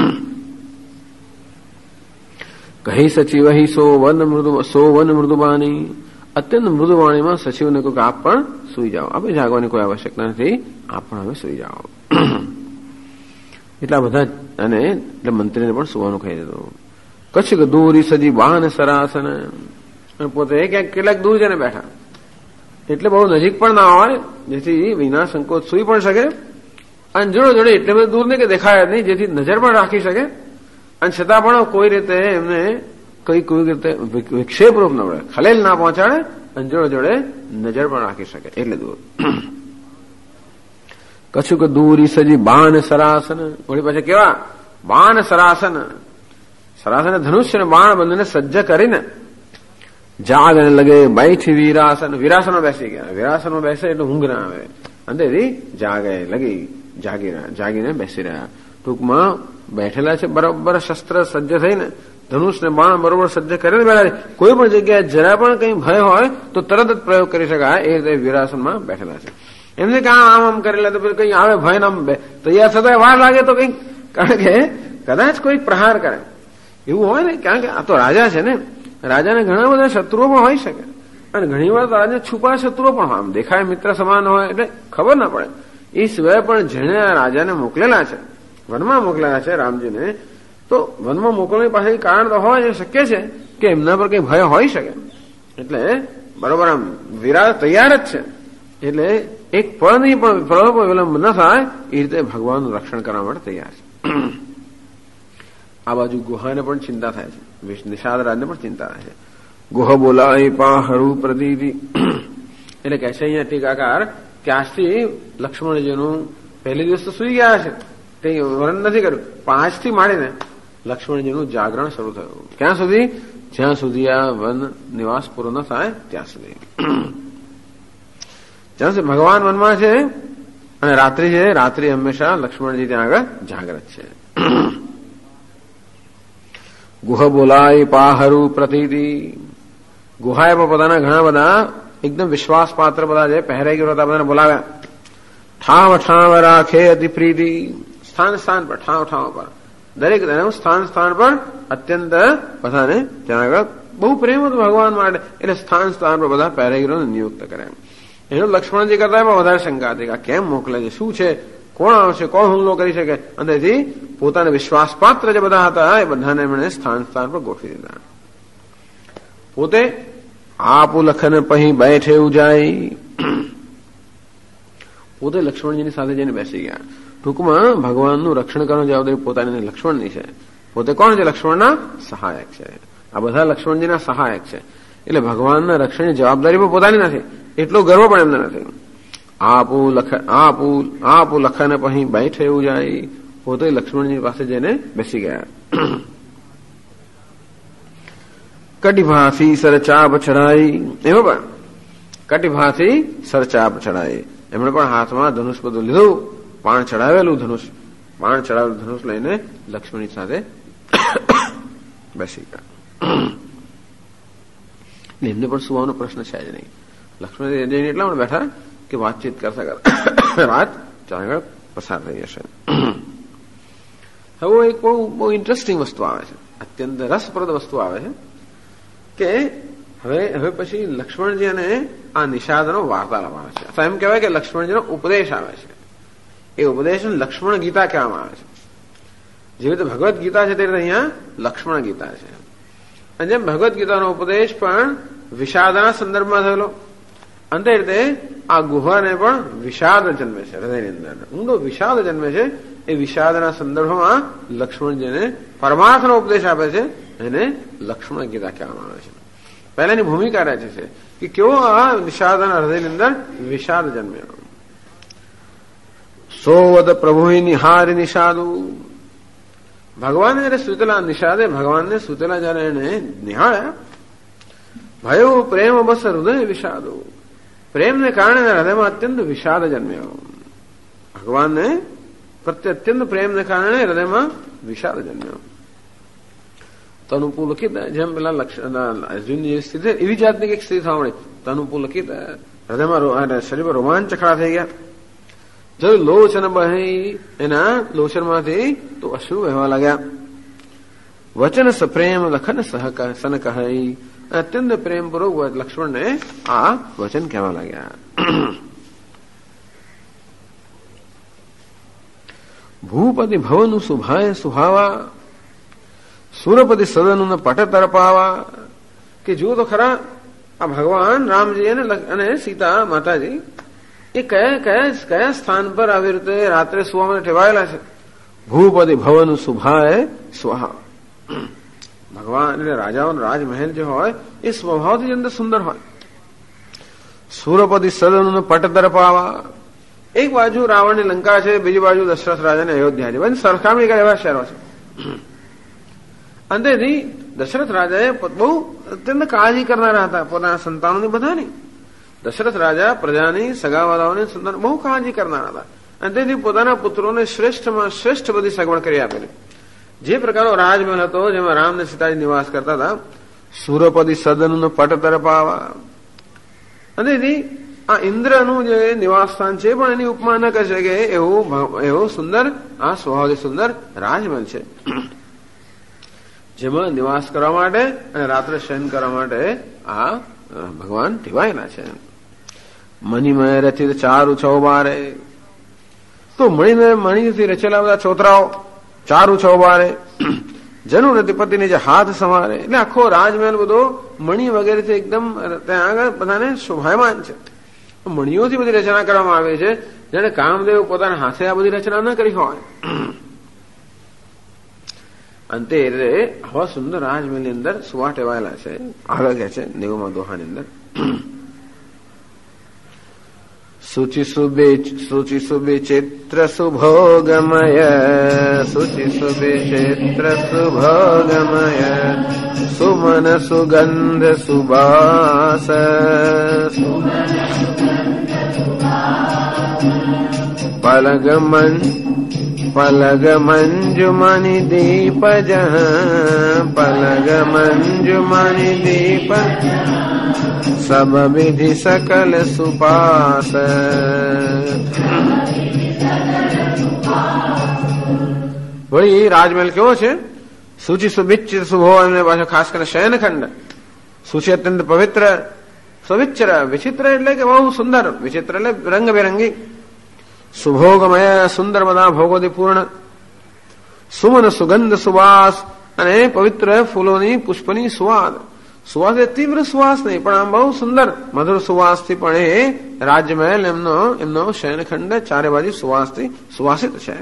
કહી સચિવ હિ સોવન મૃદુબાની, અત્યંત મૃદુવાણીમાં સચિવને કહ્યું કે આપ પણ સુઈ જાઓ, આપણે જાગવાની કોઈ આવશ્યકતા નથી, આપ પણ હવે સુઈ જાઓ. એટલા બધા અને એટલે મંત્રીને પણ સુવાનું કહી દીધું. કચ્છ દૂરી સજી બાન સરાસન, પોતે ક્યાંક કેટલાક દૂર જઈને બેઠા, એટલે બહુ નજીક પણ ના હોય જેથી વિના સંકોચ સુઈ પણ શકે, અને જોડે એટલે બધું દૂર નહીં કે દેખાય જ નહીં જેથી નજર પણ રાખી શકે, અને છતાં પણ કોઈ રીતે એમને કોઈ રીતે વિક્ષેપરૂપ ન મળે, ખલેલ ના પહોંચાડે, અને જોડે નજર પણ રાખી શકે એટલે દૂર. કછુક દૂરી સજી બાન સરાસન, વળી પાછા કેવા બાન સરાસન, સરાસન ધનુષ્ય અને બાણ બંનેને સજ્જ કરીને જાગને લગે બેઠી વીરાસન, વીરાસનમાં બેસી ગયા. વીરાસનમાં બેસે એટલે ઊંઘ ના આવે, અંતેથી જાગે લગી જાગીને બેસી રહ્યા. ટૂંકમાં બેઠેલા છે બરોબર શસ્ત્ર સજ્જ થઈને, ધનુષ ને બાણ બરોબર સજ્જ કરીને બેઠા છે. કોઈ પણ જગ્યાએ જરા પણ કઈ ભય હોય તો તરત જ પ્રયોગ કરી શકાય એ રીતે વીરાસનમાં બેઠેલા છે. એમને કે આમ કરેલા તો કઈ આવે ભય નામ તૈયાર થતા વાર લાગે તો કઈ, કારણ કે કદાચ કોઈ પ્રહાર કરે એવું હોય ને, કારણ કે આ તો રાજા છે ને, રાજાને ઘણા બધા શત્રુઓ પણ હોઈ શકે અને ઘણી વાર તો રાજા છુપા શત્રુઓ પણ હોય, આમ દેખાય મિત્ર સમાન હોય એટલે ખબર ના પડે. એ સિવાય પણ જેને આ રાજાને મોકલેલા છે, વનમાં મોકલેલા છે રામજીને, તો વનમાં મોકલવાની પાછળ કારણ તો હોય, એ શક્ય છે કે એમના પર કઈ ભય હોઈ શકે. એટલે બરોબર આમ વિરાટ તૈયાર જ છે, એટલે એક પળ નહીં પણ વિલંબ ન થાય એ રીતે ભગવાનનું રક્ષણ કરવા માટે તૈયાર છે. આ બાજુ ગુહાને પણ ચિંતા થાય છે, નિષાદ રાજને પણ ચિંતા થાય છે. ગુહ બોલાય પાહરુ પ્રદીદી, એટલે કહે છે અહીંયા ટીકાકાર કે આજથી લક્ષ્મણજીનું પહેલી દિવસ તો સુઈ ગયા છે, તે વર્ણન નથી કર્યું, 5 થી માંડીને લક્ષ્મણજીનું જાગરણ શરૂ થયું. ક્યાં સુધી? જ્યાં સુધી આ વન નિવાસ પૂરો ન થાય ત્યાં સુધી. જ્યાં સુધી ભગવાન વનમાં છે અને રાત્રિ છે, રાત્રિ હંમેશા લક્ષ્મણજી ત્યાં આગળ જાગ્રત છે. ગુહ બોલાય પાહરુ પ્રતિદી, ગુહાએ પણ પોતાના ઘણા બધા એકદમ વિશ્વાસપાત્ર બધા જે પહેરાઈ ગયો હતા બધાને બોલાવ્યા. ઠાવ ઠાવ રાખે અતિ પ્રીતિ, સ્થાન સ્થાન પર, ઠાવ ઠાવ પર, દરેક સ્થાન સ્થાન પર અત્યંત બધાને ત્યાં આગળ બહુ પ્રેમ હતો ભગવાન માટે, એટલે સ્થાન સ્થાન પર બધા પહેરાઈગીરોને નિયુક્ત કર્યા. એનો લક્ષ્મણજી કરતા પણ વધારે શંકા હતી કે કેમ મોકલે છે, શું છે, કોણ આવશે, કોણ હુમલો કરી શકે. અંદરથી પોતાના વિશ્વાસપાત્ર જે બધા હતા એ બધાને એમણે સ્થાન સ્થાન પર ગોઠવી દીધા. પોતે આપુ લખન પહી બેઠે જાય, પોતે લક્ષ્મણજીની સાથે જઈને બેસી ગયા. ટૂંકમાં ભગવાનનું રક્ષણ કરવાની જવાબદારી પોતાની લક્ષ્મણની છે. પોતે કોણ છે? લક્ષ્મણના સહાયક છે. આ બધા લક્ષ્મણજીના સહાયક છે, એટલે ભગવાનના રક્ષણની જવાબદારી પણ પોતાની નથી, એટલો ગર્વ પણ એમને નથી. આપુ લખન પહી બેઠે એવું જાય, પોતે લક્ષ્મણજી પાસે જઈને બેસી ગયા. કટિભાથી સરચાપ ચડાઈ, એમાં પણ કટિભાથી સરચાપ ચડાઈ, એમણે પણ હાથમાં ધનુષ બધું લીધું, બાણ ચડાવેલું ધનુષ લઈને લક્ષ્મણજી સાથે બેસી ગયા. એમને પણ સુવાનો પ્રશ્ન છે જ નહીં. લક્ષ્મણજી જઈને એટલા માટે બેઠા કે વાતચીત કરતા કરતા રાત આગળ પસાર થઈ જશે. હવે એક બહુ ઇન્ટરેસ્ટિંગ વસ્તુ આવે છે, અત્યંત રસપ્રદ વસ્તુ આવે છે કે હવે પછી લક્ષ્મણજી અને આ નિષાદનો વાર્તાલાપ આવે છે. અથવા એમ કહેવાય કે લક્ષ્મણજીનો ઉપદેશ આવે છે. એ ઉપદેશ લક્ષ્મણ ગીતા કહેવામાં આવે છે. જેવી રીતે ભગવદ્ ગીતા છે તે રીતે અહીંયા લક્ષ્મણ ગીતા છે. અને જેમ ભગવદ્ ગીતાનો ઉપદેશ પણ વિષાદના સંદર્ભમાં થયેલો, અંતે રીતે આ ગુહાને પણ વિષાદ જન્મે છે, હૃદયની અંદર ઊંડો વિષાદ જન્મે છે. એ વિષાદના સંદર્ભમાં લક્ષ્મણજીને પરમાર્થનો ઉપદેશ આપે છે, એને લક્ષ્મણ ગીતા કહેવામાં આવે છે. પહેલાની ભૂમિકા રહે છે કે કેવો આ વિષાદના હૃદયની અંદર વિષાદ જન્મ્યો. સોવદ પ્રભુ નિહારી નિષાદુ, ભગવાને જયારે સુતેલા નિષાદે ભગવાનને સુતેલા જયારે એને નિહાળ્યા, ભયો પ્રેમ બસ હૃદય વિષાદો, પ્રેમને કારણે હૃદયમાં અત્યંત વિષાદ જન્મ્યો. ભગવાનને પ્રત્યે અત્યંત પ્રેમને કારણે હૃદયમાં વિષાદ જન્મ્યો. તનુપુલકિત, જેમ પેલા અર્જુનની જેવી સ્થિતિ એવી જાતની કઈક સ્થિતિ થવા મળી. તનુપુલકિત, હૃદયમાં શરીરમાં રોમાંચ ખડા થઈ ગયા. જો લોચન બહી, એના લોચનમાંથી તો અશ્રુ વહેવા લાગ્યા. વચન સપ્રેમ લખન સન કહી, અત્યંત પ્રેમપૂર્વક લક્ષ્મણને આ વચન કહેવા લાગ્યા. ભૂપતિ ભવનું શુભાય સુહાવા, સુરપતિ સદનનું પટ તરપાવા, કે જુઓ તો ખરા આ ભગવાન રામજી અને સીતા માતાજી એ કયા સ્થાન પર આવી રીતે રાત્રે સુવા માટે ટેવાયેલા છે. ભૂપતિ ભવનું શુભાય સુહા, ભગવાન એટલે રાજાઓનો રાજમહેલ જે હોય એ સ્વભાવથી અંદર સુંદર હોય. સુરપતિ સદનનું પટ તરપાવા, એક બાજુ રાવણની લંકા છે, બીજી બાજુ દશરથ રાજાની અયોધ્યા છે, બધી સરખામણી કરે એવા શહેરો છે. અંતેથી દશરથ રાજાએ બહુ અત્યંત કાળજી કરનારા હતા પોતાના સંતાનોની બધાની. દશરથ રાજા પ્રજાની સગાવાલાઓની સંતાન બહુ કાળજી કરનારા હતા અને તેથી પોતાના પુત્રોને શ્રેષ્ઠમાં શ્રેષ્ઠ બધી સગવડ કરી આપેલી. જે પ્રકારનો રાજમહેલ હતો જેમાં રામ અને સીતાજી નિવાસ કરતા હતા, સુરપદી સદનનો પટ તરપાવા, અને તેથી આ ઇન્દ્રનું જે નિવાસ સ્થાન છે પણ એની ઉપમા ન કરી શકે એવું સુંદર આ સ્વભાવથી સુંદર રાજમહેલ છે, જેમાં નિવાસ કરવા માટે અને રાત્રે શયન કરવા માટે આ ભગવાન ટીવાયેલા છે. મણિમય રચિત ચારુ ચૌબારે, તો મણીથી રચેલા બધા ચોતરાઓ ચારુ ચૌબારે, જનુ રતિપતિને જે હાથ સમારે, એટલે આખો રાજમહેલ બધો મણી વગેરેથી એકદમ ત્યાં આગળ બધાને શોભાયમાન છે. મણીઓથી બધી રચના કરવામાં આવે છે, જેને કામદેવ પોતાના હાથે આ બધી રચના ન કરી હોય. અંતે આવા સુંદર રાજમહેલની અંદર સુવા ટેવાયેલા છે. આગળ કહે છે 90મા દોહાની અંદર, શુચિ સુબે ચિત્ર સુભોગમય, શુચિ સુબે ચિત્ર સુભોગમય, સુમન સુગંધ સુબાસ, પલગ મંજુમણિ દીપ જહ, પલગ મંજુમણિ દીપ, સબ વિધિ સકલ સુપાસ. વળી રાજમહેલ કેવો છે? શુચિ સુવિચિર શુભો, એમને પાછો ખાસ કરીને શયનખંડ શુચિ અત્યંત પવિત્ર, સુવિચિર વિચિત્ર એટલે કે બહુ સુંદર, વિચિત્ર એટલે રંગબેરંગી, સુભોગમય સુંદર બધા ભોગોથી પૂર્ણ, સુમન સુગંધ સુવાસ, અને પવિત્ર ફૂલોની પુષ્પની સુવાદ. સુવાસ એ તીવ્ર સુવાસ નહીં પણ આમ બહુ સુંદર મધુર સુવાસથી પણ એ રાજમહેલ એમનો શયનખંડ ચારે બાજુ સુવાસથી સુવાસિત છે.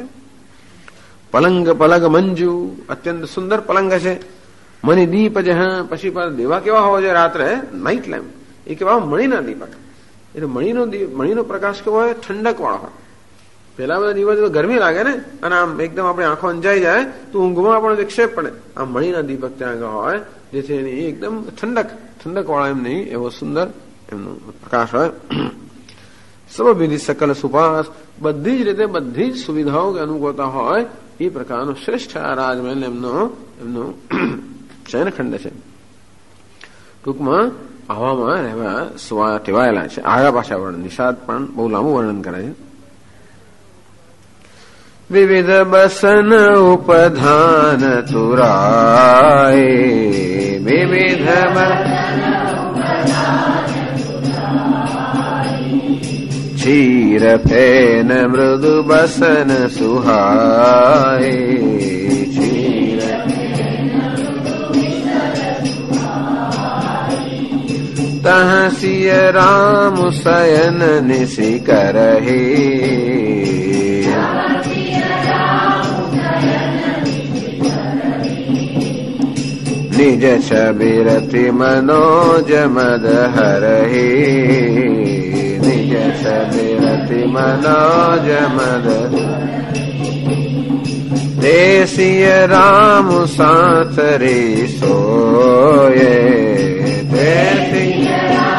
પલગ મંજુ, અત્યંત સુંદર પલંગ છે. મણિ દીપ જ, પછી દેવા કેવા હોવા જોઈએ રાત્રે, નાઇટ લેમ્પ, એ કેવા મણીના દીપક, એટલે મણીનો પ્રકાશ કેવો હોય? ઠંડક વાળો હોય. પેલા બધા દિવસ તો ગરમી લાગે ને, અને આમ એકદમ આપણી આંખો અંજાઈ જાય તો ઊંઘમાં પણ વિક્ષેપ પડે. આ મણીના દીપક ત્યાં આગળ હોય, જેથી એની એકદમ ઠંડક વાળા એમ નહીં, એવો સુંદર એમનો પ્રકાશ હોય. સર્વવિધિ સકલ સુપાસ, બધી જ રીતે બધી જ સુવિધાઓ કે અનુકૂળતા હોય એ પ્રકારનો શ્રેષ્ઠ આ રાજમહેલ એમનો શયનખંડ છે. ટૂંકમાં આવામાં રહેવા સુવા ટેવાયેલા છે. આગા પાછા વર્ણન, નિષાદ પણ બહુ લાંબુ વર્ણન કરે છે. વિવિધ બસન ઉપધાન તુરાય, વિવિધ ચીર ફેન મૃદુ બસન સુહાય, ચીર તહ સિય રામ શયન નિશિ કરહે, નિજ છબિરતિ મનોજ મદ હરહે, નિજ છબિરતિ મનોજ મદ, દેશિય રામ સાથ રે સોયે, દેશિય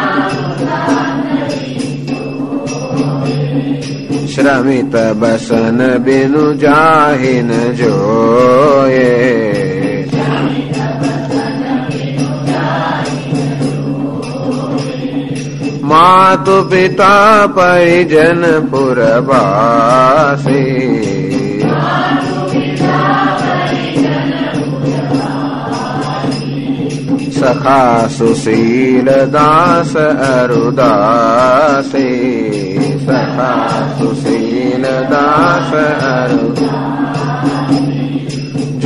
શ્રમિત બસન બિનુ જાહિન જોયે, માતુ પિતા પરિજન પુરવાસી, સખા સુશીલ દાસ અરુદાસી, સખા સુશીલ દાસ અરુદાસી,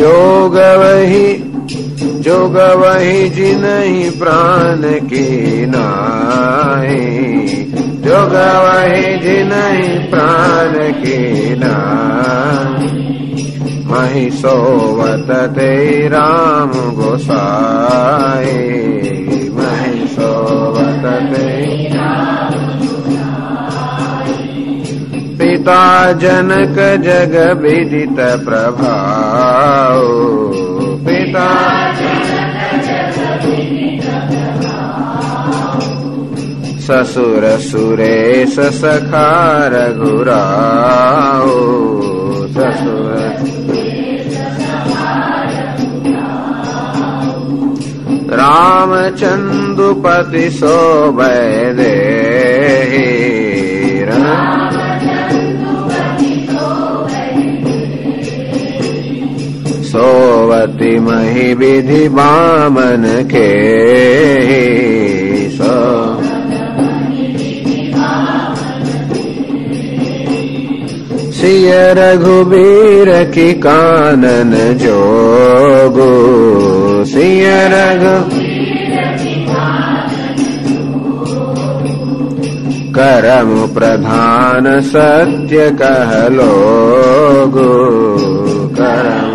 જોગ વહી जिनहि प्राण की नाहि, जोग वही जिनहि प्राण की नाहि, महि सोवत ते राम गोसाई, महि सोवत ते पिता जनक जग विदित प्रभाव, પિતા સસુર સુરેશ સખા રઘુરાઓ સસુર રામચંદુપતિ શોભય દેહી સોવતી મહી વિધિ બામન કે સિય રઘુબીર કી કાનન જોગો સિય રઘુ કરમ પ્રધાન સત્ય કહલો ગો કરમ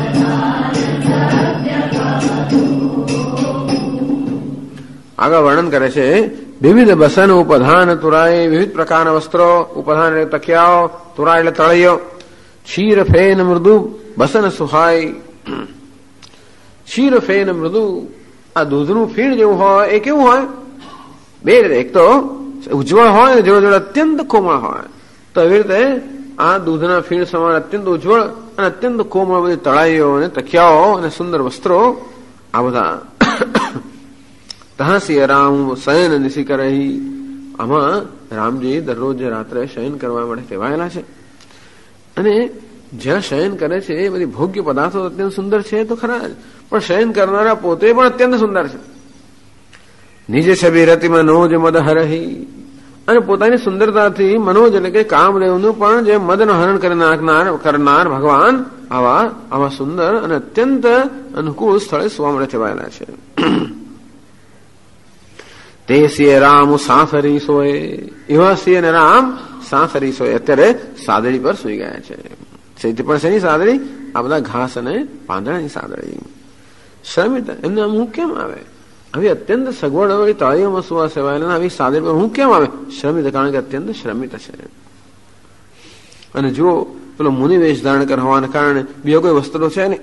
આગળ વર્ણન કરે છે વિવિધ બસન ઉપધાન તુરાય વિવિધ પ્રકારના વસ્ત્રો ઉપધાન એટલે તકિયાઓ તુરા એટલે તળૈયો ક્ષીર ફેન મૃદુ બસન સુહાય ક્ષીર ફેન મૃદુ આ દૂધનું ફીણ જેવું હોય એ કેવું હોય બે રીતે એક તો ઉજ્જવળ હોય જોડે જોડે અત્યંત કોમળ હોય તો એવી રીતે આ દૂધના ફીણ સમાન અત્યંત ઉજ્જવળ અને અત્યંત કોમળ બધી તળાઈઓ અને તકિયાઓ અને સુંદર વસ્ત્રો આ બધા તહાસી રામ શયન નિશી કરે આમાં રામજી દરરોજ રાત્રે શયન કરવા માટે કહેવાયેલા છે અને જ્યાં શયન કરે છે એ બધી ભોગ્ય પદાર્થો અત્યંત સુંદર છે તો ખરા જ પણ શયન કરનારા પોતે પણ અત્યંત સુંદર છે નિજ છબી રતિમાં મનોજ મદ હરહી અને પોતાની સુંદરતાથી મનોજ એટલે કે કામદેવનું પણ જે મદન હરણ કરનાર ભગવાન આવા સુંદર અને અત્યંત અનુકૂળ સ્થળે સુવા માટે કહેવાયેલા છે તે સિંહ રામ સાસરી સોય એવા સિંહ અને રામ સાસરી સોય અત્યારે સાદડી પર સુઈ ગયા છે સૈતી પણ શેની સાદડી આ બધા ઘાસ અને પાંદડાની સાદડી શ્રમિત એમને હું કેમ આવે આવી અત્યંત સગવડ વાળી તાળીઓમાં સુવા સેવાયેલા આવી સાદડી પર હું કેમ આવે શ્રમિત કારણ કે અત્યંત શ્રમિત છે અને જો પેલો મુનિ વેશ ધારણ કરવાના કારણે બીજો કોઈ વસ્ત્રો છે ને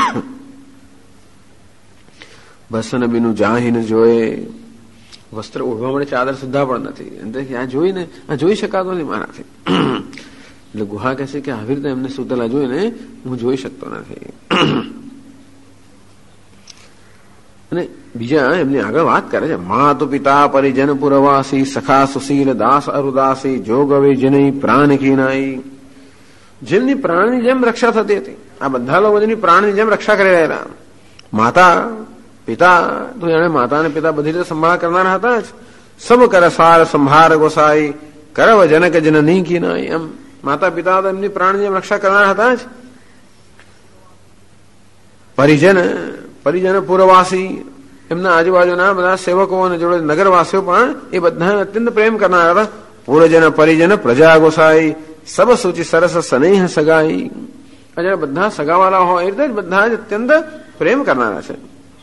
બસન બીનું જાહીને જોયે વસ્ત્ર ઓઢવા માટે ચાદર સુદ્ધા પણ નથી આ જોઈને આ જોઈ શકાતો નથી મારાથી એટલે ગુહા કહે છે કે આવી રીતે એમને સુતેલા જોઈને હું જોઈ શકતો નથી અને બીજા એમની આગળ વાત કરે છે માતુ પિતા પરિજન પુરવાસી સખા સુશીલ દાસ અરુદાસી જોગવે જનઈ પ્રાણ કીનાઈ જેમની પ્રાણની જેમ રક્ષા થતી હતી આ બધા લોકો જેમની પ્રાણની જેમ રક્ષા કરી રહેલા માતા પિતા તો એને માતા અને પિતા બધી રીતે સંભાળ કરનારા હતા જ સબ કર સાર સંભાર ગોસાઈ કરવ જનક જનની કી નાઈ એમ માતા પિતા એમની પ્રાણની જેમ રક્ષા કરનારા હતા જ પરિજન પુરવાસી એમના આજુબાજુના બધા સેવકો અને જોડે નગરવાસીઓ પણ એ બધા અત્યંત પ્રેમ કરનારા હતા પૂરજન પરિજન પ્રજા ગોસાઈ સબ સૂચિ સરસ સ્નેહ સગાઈ જયારે બધા સગાવાલા હોય એ રીતે જ બધા જ અત્યંત પ્રેમ કરનારા છે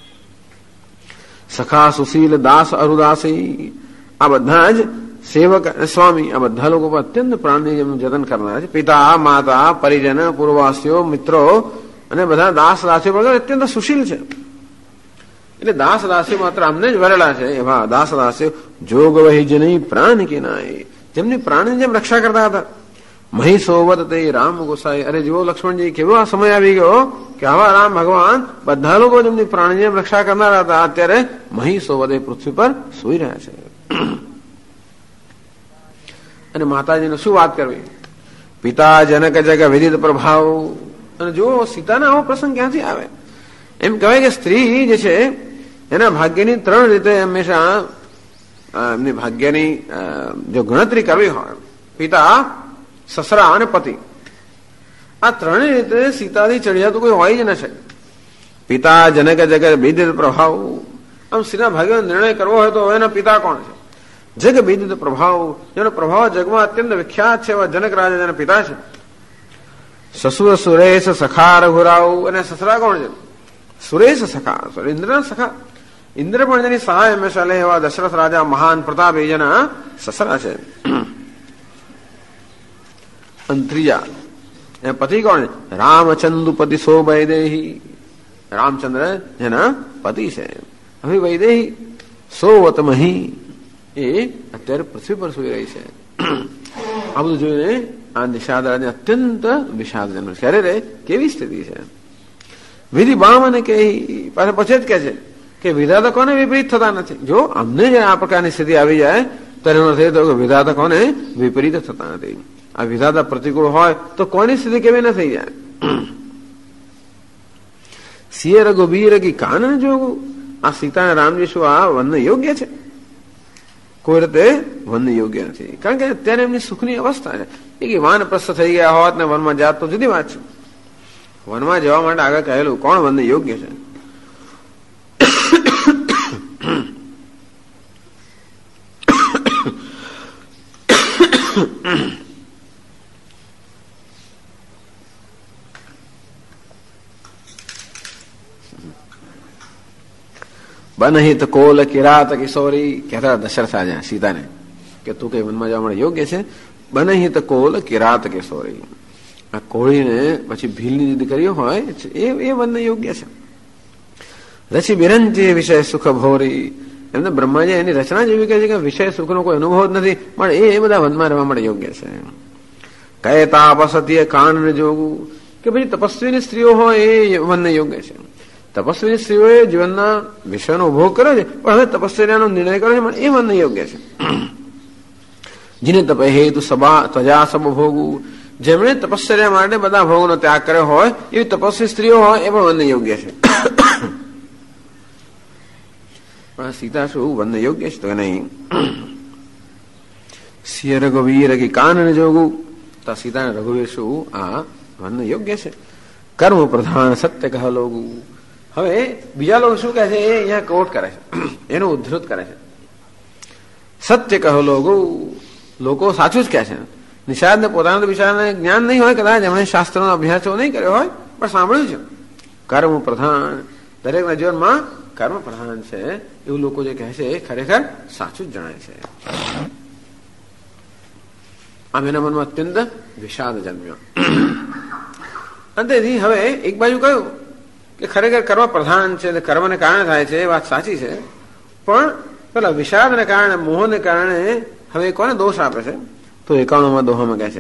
સખા સુશીલ દાસ અરુદાસી આ બધા જ સેવક સ્વામી આ બધા લોકો અત્યંત પ્રાણની જેમ જતન કરનારા છે પિતા માતા પરિજન પૂર્વવાસીઓ મિત્રો અને બધા દાસ દાસીઓ પણ અત્યંત સુશીલ છે એટલે દાસ દાસીઓ માત્ર અમને જ વરેલા છે એવા દાસ દાસીઓ જોગ વહી જની પ્રાણ કે નાય જેમની પ્રાણની જેમ રક્ષા કરતા હતા મહી સોવત તે રામ ગોસાઈ અરે જુઓ લક્ષ્મણજી કેવો આ સમય આવી ગયો કે આવા રામ ભગવાન બધા લોકો જેમની પ્રાણની જેમ રક્ષા કરનારા હતા અત્યારે મહી સોવત એ પૃથ્વી પર સુઈ રહ્યા છે અને માતાજીને શું વાત કરવી પિતા જનક જગ વિદિત પ્રભાવ અને જો સીતાના આવો પ્રસંગ ક્યાંથી આવે એમ કહેવાય કે સ્ત્રી જે છે એના ભાગ્યની ત્રણ રીતે હંમેશા એમની ભાગ્યની જો ગણતરી કરવી હોય પિતા સસરા અને પતિ આ ત્રણેય રીતે સીતાથી ચડિયાતું કોઈ હોય જ ન છે પિતા જનક જગત વિદિત પ્રભાવ આમ સ્ત્રીના ભાગ્યનો નિર્ણય કરવો હોય તો એના પિતા કોણ છે જગ વિદિત પ્રભાવ જેનો પ્રભાવ જગમાં અત્યંત વિખ્યાત છે એવા જનક રાજા જેના પિતા છે સસુર સુરેશ સખા રઘુરાવ અને સસરા કોણ છે સુરેશ સખા ઇન્દ્રના સખા ઇન્દ્ર પણ જેની સહાય હંમેશા લે એવા દશરથ રાજા મહાન પ્રતાપ એ જેના સસરા છે અને ત્રીજા એ પતિ કોણ રામચંદુપતિ શોભય દેહી રામચંદ્ર જેના પતિ છે. હવે વૈદેહી સોવતમહી એ અત્યારે પૃથ્વી પર સુઈ રહી છે. આ બધું જોઈને આ નિષાદરાજને અત્યંત વિષાદ જન્મ. ક્યારે રે કેવી સ્થિતિ છે. વિધિ બામને કે પછી જ કે છે કે વિધાતકોને વિપરીત થતા નથી. જો અમને જ આ પ્રકારની સ્થિતિ આવી જાય તો એનો અર્થ એ થયો કે વિધાતકોને વિપરીત થતા નથી. આ વિધાતા પ્રતિકૂળ હોય તો કોઈની સ્થિતિ કેવી ન થઈ જાય. સિંહ રઘુબીર કી કાનન જોગું. આ સીતા રામજી શું આ વન યોગ્ય છે? કોઈ રીતે વન યોગ્ય નથી. કારણ કે અત્યારે એમની સુખની અવસ્થા છે. એ વાનપ્રસ્થ થઈ ગયા હોત ને વનમાં જાત તો જુદી વાત છે. વનમાં જવા માટે આગળ કહેલું કોણ વન યોગ્ય છે? બનહિત કોલ કિરાત કિશોરી કહેતા દશરથ રાજા સીતાને કે તું કઈ વનમાં જવા માટે યોગ્ય છે. બનહિત કોલ કિરાત કિશોરી. આ કોળીને પછી ભીલની જે દીકરીઓ હોય એ વનને યોગ્ય છે. રચી બિરંજી વિષય સુખ ભોરી. એમને બ્રહ્માજી એની રચના જેવી કહે છે કે વિષય સુખનો કોઈ અનુભવ જ નથી, પણ એ બધા વનમાં રહેવા માટે યોગ્ય છે. કહે તાપસતીય કાન જોગું કે પછી તપસ્વીની સ્ત્રીઓ હોય એ વનને યોગ્ય છે. તપસ્વીની સ્ત્રીઓએ જીવનના વિષયનો ભોગ કર્યો છે, પણ હવે તપસ્યાનો નિર્ણય કર્યો છે, પણ એ વનને યોગ્ય છે. જેને તપે હેતુ ત્વજા સબ ભોગું. જેમણે તપસ્યા માટે બધા ભોગનો ત્યાગ કર્યો હોય એવી તપસ્વી સ્ત્રીઓ હોય એ પણ વનને યોગ્ય છે. પણ સીતા શું વનને યોગ્ય છે તો નહીં. સિંહ રઘુવીર કી કાનન જોગું. તો સીતા રઘુવીર શું આ વનને યોગ્ય છે. કર્મ પ્રધાન સત્ય કહ લોગું. હવે બીજા લોકો શું કહે છે એ અહીંયા કોટ કરે છે, એનું ઉદ્ધૃત કરે છે. સત્ય કહો લોકો સાચું જ કહે છે. નિષાદને પોતાના વિષયને જ્ઞાન નહીં હોય, કદાચ એમણે શાસ્ત્રોનો અભ્યાસ નહીં કર્યો હોય, પણ સાંભળ્યું છે. કર્મ પ્રધાન, દરેકના જીવનમાં કર્મ પ્રધાન છે એવું લોકો જે કહે છે એ ખરેખર સાચું જ જણાય છે. આમ એના મનમાં અત્યંત વિષાદ જન્મ્યો. અંતેથી હવે એક બાજુ કહ્યું કે ખરેખર કર્મ પ્રધાન છે, કર્મને કારણે થાય છે, એ વાત સાચી છે, પણ પેલા વિષાદને કારણે, મોહને કારણે હવે કોને દોષ આપે છે? તો 91માં દોહામાં કહે છે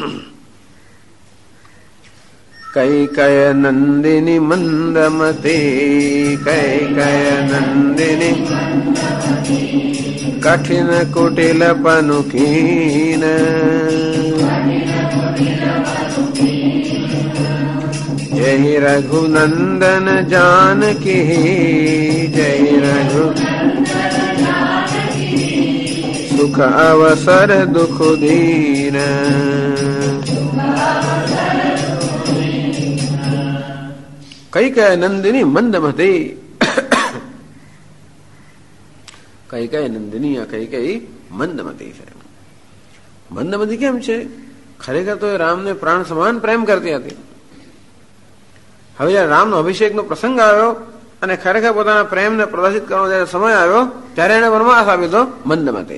કઈ કય નંદિની મંદમતી, કઈ કય નંદિની કઠિન કુટિલ પનુકીન, જય રઘુનંદન જાનકી, જય રઘુ સુખ અવસર દુઃખ દીન. કઈ કય નંદિની મંદમતી. કઈ કઈ નંદિની આ કઈ કઈ મંદમતી છે. મંદમતી કેમ છે? ખરેખર તો એ રામને પ્રાણ સમાન પ્રેમ કરતી હતી. હવે જયારે રામનો અભિષેકનો પ્રસંગ આવ્યો અને ખરેખર પોતાના પ્રેમને પ્રદર્શિત કરવાનો જયારે સમય આવ્યો ત્યારે એને વનવાસ આપ્યો તો મંદમતી.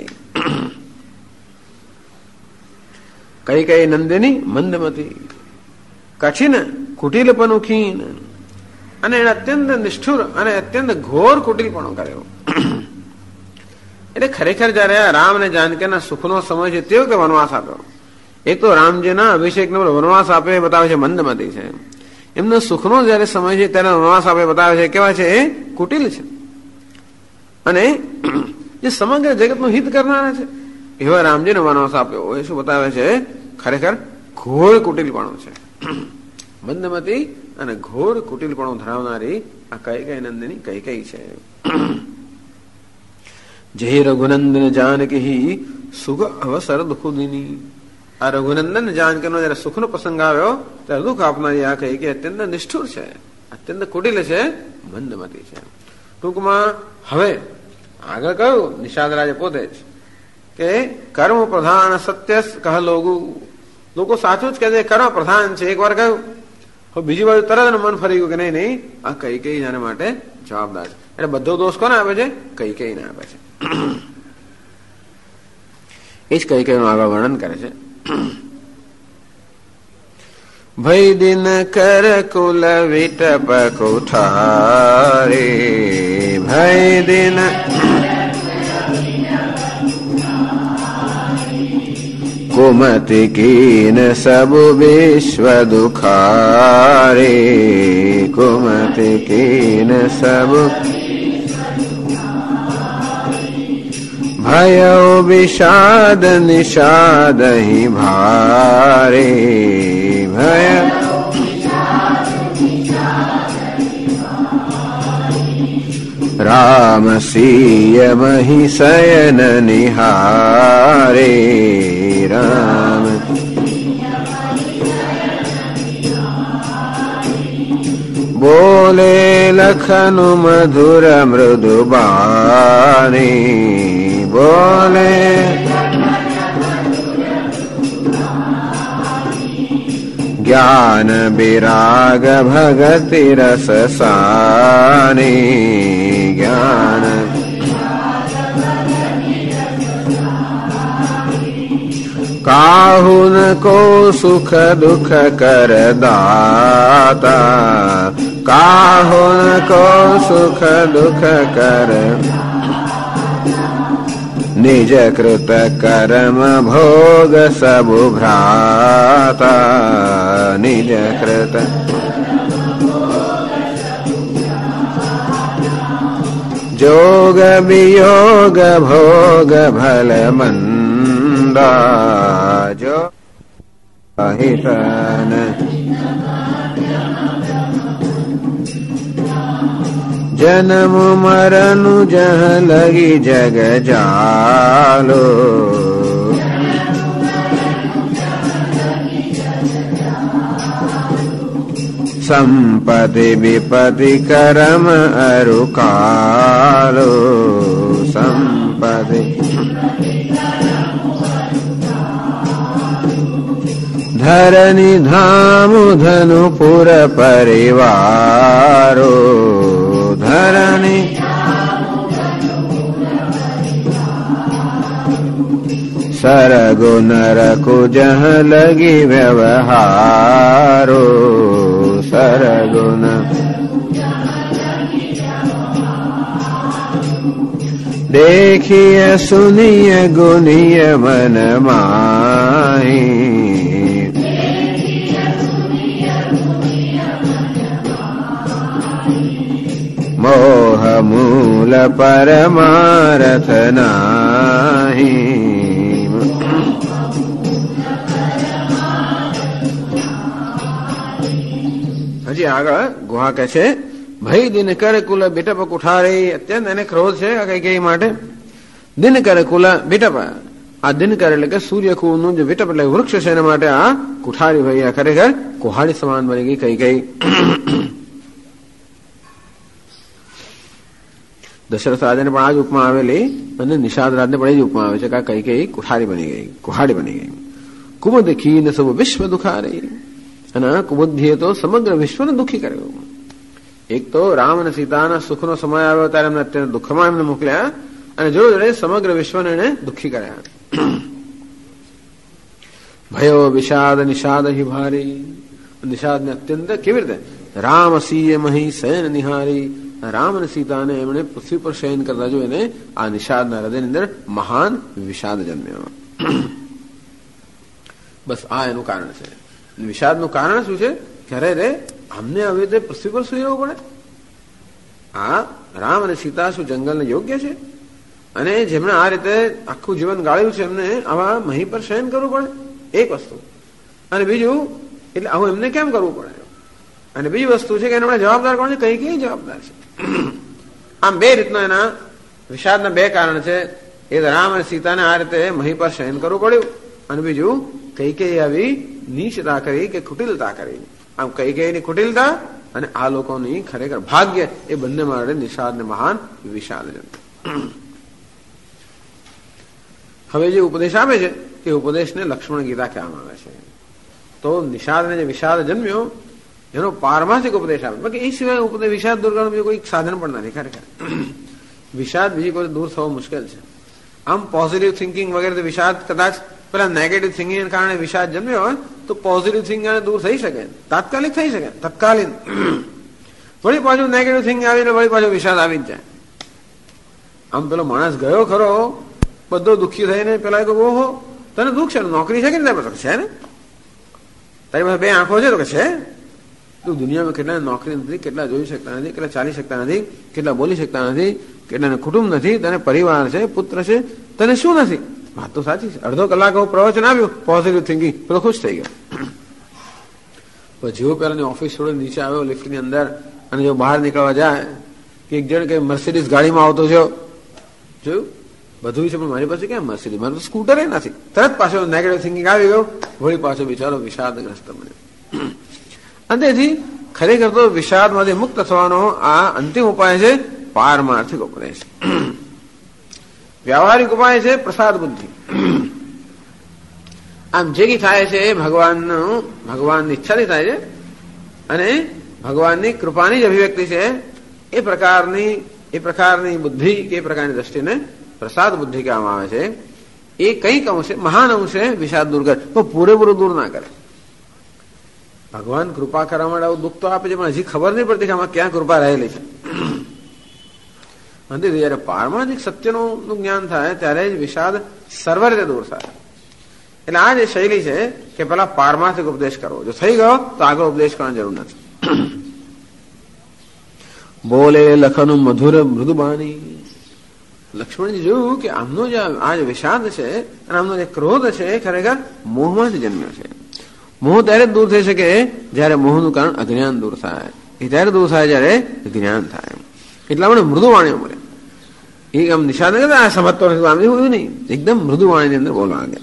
કઈ કઈ નંદિની મંદમતી, કઠિન કુટિલ પનુખીન. અને એને અત્યંત નિષ્ઠુર અને અત્યંત ઘોર કુટિલપણો કર્યો. એટલે ખરેખર જયારે રામ અને જાનકીના સુખનો સમય છે તેવો કે વનવાસ આપ્યો. એક તો રામજીના અભિષેકનો વનવાસ આપે એ બતાવે છે મંદમતી છે. એમનો સુખનો જયારે સમય છે ત્યારે વનવાસ આપે બતાવે છે કેવા છે? એ કુટિલ છે. અને જે સમગ્ર જગતનું હિત કરનારા છે એવા રામજીને વનવાસ આપ્યો એ શું બતાવે છે? ખરેખર ઘોર કુટિલપણો છે. મંદમતી અને ઘોર કુટિલપણો ધરાવનારી આ કઈ કઈ નંદિની કઈ કઈ છે. જય રઘુનંદન જાનકી સુખ અવસર દુઃખુદિની. આ રઘુનંદન જાનકીનો જયારે સુખનો પ્રસંગ આવ્યો ત્યારે દુઃખ આપનારી આ કઈ કે અત્યંત નિષ્ઠુર છે, અત્યંત કુટિલ છે, મંદમતી છે. ટૂંકમાં હવે આગળ કહ્યું નિષાદરાજે પોતે જ કે કર્મ પ્રધાન સત્ય કહ લોકો સાચું જ કહે છે, કર્મ પ્રધાન છે. એક વાર કહ્યું, બીજી બાજુ તરત મન ફરી ગયું કે નહીં નહીં આ કઈ કઈ જાને માટે જવાબદાર છે. એટલે બધો દોષ કોને આપે છે? કઈ કઈ ને આપે છે. એ જ કઈ કઈ નું આગળ વર્ણન કરે છે. भई दिन कर कुल विटप कुठारे, भई दिन कुमति कीन सब विश्व दुखारे, कुमति कीन सब भयो विषाद निषाद ही भारे, भय राम सीय मही शयन निहारे, राम बोले लखन मधुर मृदु बानी, बोले ज्ञान विराग भगति रस सानी, ज्ञान काहुन को सुख दुख कर दाता, काहुन को सुख दुख कर निज कृत कर्म भोग सब भ्राता, निज कृत जोग वियोग भोग भल मंदा, जो हितन जन्म मरनु जह लगी जग जालो, संपत्ति विपत्ति कर्म अरु कालो, संपत्ति धरनी धाम धनुपुर परिवारो, धरनी सरगो नरको जह लगी व्यवहारो, सरगो न देखिए सुनिए गुनिय मन माही, मोह मूल परमारथ नाही, હજી આગળ ગુહા કહે છે ભઈ દિન કર કુલ બિટપ કુઠારે, અત્યંત એને ક્રોધ છે કઈ માટે. દિન કર કુલ બિટપ, આ દિન કર એટલે કે સૂર્યકુળનું જે વિટપ એટલે વૃક્ષ છે એના માટે આ કુઠારી ભાઈ આ ખરેખર કુહાડી સમાન બની ગઈ કઈ. દશરથ રાજાને પણ આ જ ઉપમા આવેલી અને નિષાદ રાજને પણ એ જ ઉપમા આવે છે કે કઈ કુઠારી બની ગઈ, કુહાડી બની ગઈ. કુમુદ ખીન સબ વિશ્વ દુખારી, અને કુબુદ્ધિએ તો સમગ્ર વિશ્વને દુઃખી કર્યું. એક તો રામ અને સીતાના સુખનો સમય આવ્યો ત્યારે એમને અત્યંત દુઃખમાં એમને મોકલ્યા, અને જોડે જોડે સમગ્ર વિશ્વને એને દુઃખી કર્યા. ભયો વિષાદ નિષાદ હિ ભારી, નિષાદને અત્યંત કેવી રીતે રામ સીય મહી શયન નિહારી, રામ અને સીતાને એમણે પૃથ્વી પર શયન કરતા જોઈને આ નિષાદના હૃદયની અંદર મહાન વિષાદ જન્મ્યો. બસ આ એનું કારણ છે. વિષાદનું કારણ શું છે કે અરે રે અમને હવે રીતે પૃથ્વી પર સુઈ રહેવું પડે. આ રામ અને સીતા શું જંગલને યોગ્ય છે? અને જેમણે આ રીતે આખું જીવન ગાળ્યું છે એમને આવા મહી પર શયન કરવું પડે, એક વસ્તુ. અને બીજું એટલે આવું એમને કેમ કરવું પડે? અને બીજી વસ્તુ છે કે એના જવાબદાર કોણ છે? કઈ જવાબદાર છે? આમ બે રીતના એના વિષાદના બે કારણ છે. એ રામ અને સીતાને આ રીતે મહી પર શયન કરવું પડ્યું, અને બીજું કઈ આવી નીચતા કરી કે કુટિલતા કરી. આમ કઈની કુટિલતા અને આ લોકોની ખરેખર ભાગ્ય એ બંને માટે નિષાદને મહાન વિષાદ જન્મ્યો. હવે જે ઉપદેશ આપે છે તે ઉપદેશને લક્ષ્મણ ગીતા કહેવામાં આવે છે. તો નિષાદને જે વિષાદ જન્મ્યો એનો પારમાર્થિક ઉપદેશ આપે, બાકી એ સિવાય વિષાદ દૂર કરવાનું બીજું કોઈ સાધન પણ નથી. ખરેખર વિષાદ બીજી કોઈ દૂર થવો મુશ્કેલ છે. આમ પોઝિટિવ થિંકિંગ વગેરે વિષાદ કદાચ પેલા નેગેટિવ થિંકિંગને કારણે વિષાદ જન્મ્યો હોય તો પોઝિટિવ થિંકિંગ દૂર થઈ શકે, તાત્કાલિક થઈ શકે, તત્કાલીન. વળી પાછું નેગેટિવ થિંકિંગ આવીને વળી પાછું વિષાદ આવી જ જાય. આમ પેલો માણસ ગયો ખરો બધો દુઃખી થઈને, પેલા ઓહો તને દુઃખ છે, નોકરી છે કે નહીં? છે ને, તારી પાસે 2 આંખો છે તો કે છે. તું દુનિયામાં કેટલા નોકરી નથી, કેટલા જોઈ શકતા નથી, કેટલા ચાલી શકતા નથી, કેટલા બોલી શકતા નથી, કેટલાને કુટુંબ નથી, તને પરિવાર છે, પુત્ર છે, તને શું નથી? વાત તો સાચી છે. અડધો કલાક પ્રવચન આવ્યું પોઝિટિવ થિંકિંગ, પેલો ખુશ થઈ ગયો. પછી જેવો પેલાની ઓફિસ છોડી નીચે આવ્યો લિફ્ટની અંદર, અને જો બહાર નીકળવા જાય કે એક જણ કે મર્સિડીઝ ગાડીમાં આવતો છે, જોયું બધું છે, પણ મારી પાસે ક્યાં મર્સિડીઝ, મારું તો સ્કૂટર નથી. તરત પાછો નેગેટિવ થિંકિંગ આવી ગયો, વળી પાછો બિચારો વિષાદગ્રસ્ત બન્યો. અને તેથી ખરેખર તો વિષાદમાંથી મુક્ત થવાનો આ અંતિમ ઉપાય છે પારમાર્થિક ઉપદેશ. વ્યવહારિક ઉપાય છે પ્રસાદ બુદ્ધિ. આમ જે કઈ થાય છે એ ભગવાનની ઈચ્છાથી થાય છે, અને ભગવાનની કૃપાની જ અભિવ્યક્તિ છે. એ પ્રકારની બુદ્ધિ કે એ પ્રકારની દ્રષ્ટિને પ્રસાદ બુદ્ધિ કહેવામાં આવે છે. એ કંઈક અંશે, મહાન અંશે વિષાદ દૂર કરે, તો પૂરેપૂરું દૂર ના કરે. ભગવાન કૃપા કરવા માટે આવું દુઃખ તો આપે છે, પણ હજી ખબર નહીં પડતી કે આમાં ક્યાં કૃપા રહેલી છે. અને જયારે પારમાર્થિક સત્યનું જ્ઞાન થાય ત્યારે જ વિષાદ સર્વ રીતે દૂર થાય. એટલે આ જે શૈલી છે કે પેલા પારમાર્થિક ઉપદેશ કરવો, જો થઈ ગયો તો આગળ ઉપદેશ કરવાની જરૂર નથી. બોલે લખનું મધુર મૃદુબાની. લક્ષ્મણજી જોયું કે આમનો જે આ જે વિષાદ છે અને આમનો જે ક્રોધ છે એ ખરેખર મોહમાંથી જન્મ્યો છે. મોહ ત્યારે જ દૂર થઈ શકે જયારે મોહનું કારણ અજ્ઞાન દૂર થાય. એ ત્યારે દૂર થાય જયારે જ્ઞાન થાય. એટલા માટે મૃદુ વાણીઓ મળે. એ આમ નિષાદ આ સમજતો નથી, આમ એવું નહીં, એકદમ મૃદુ વાણીની અંદર બોલવા લાગે.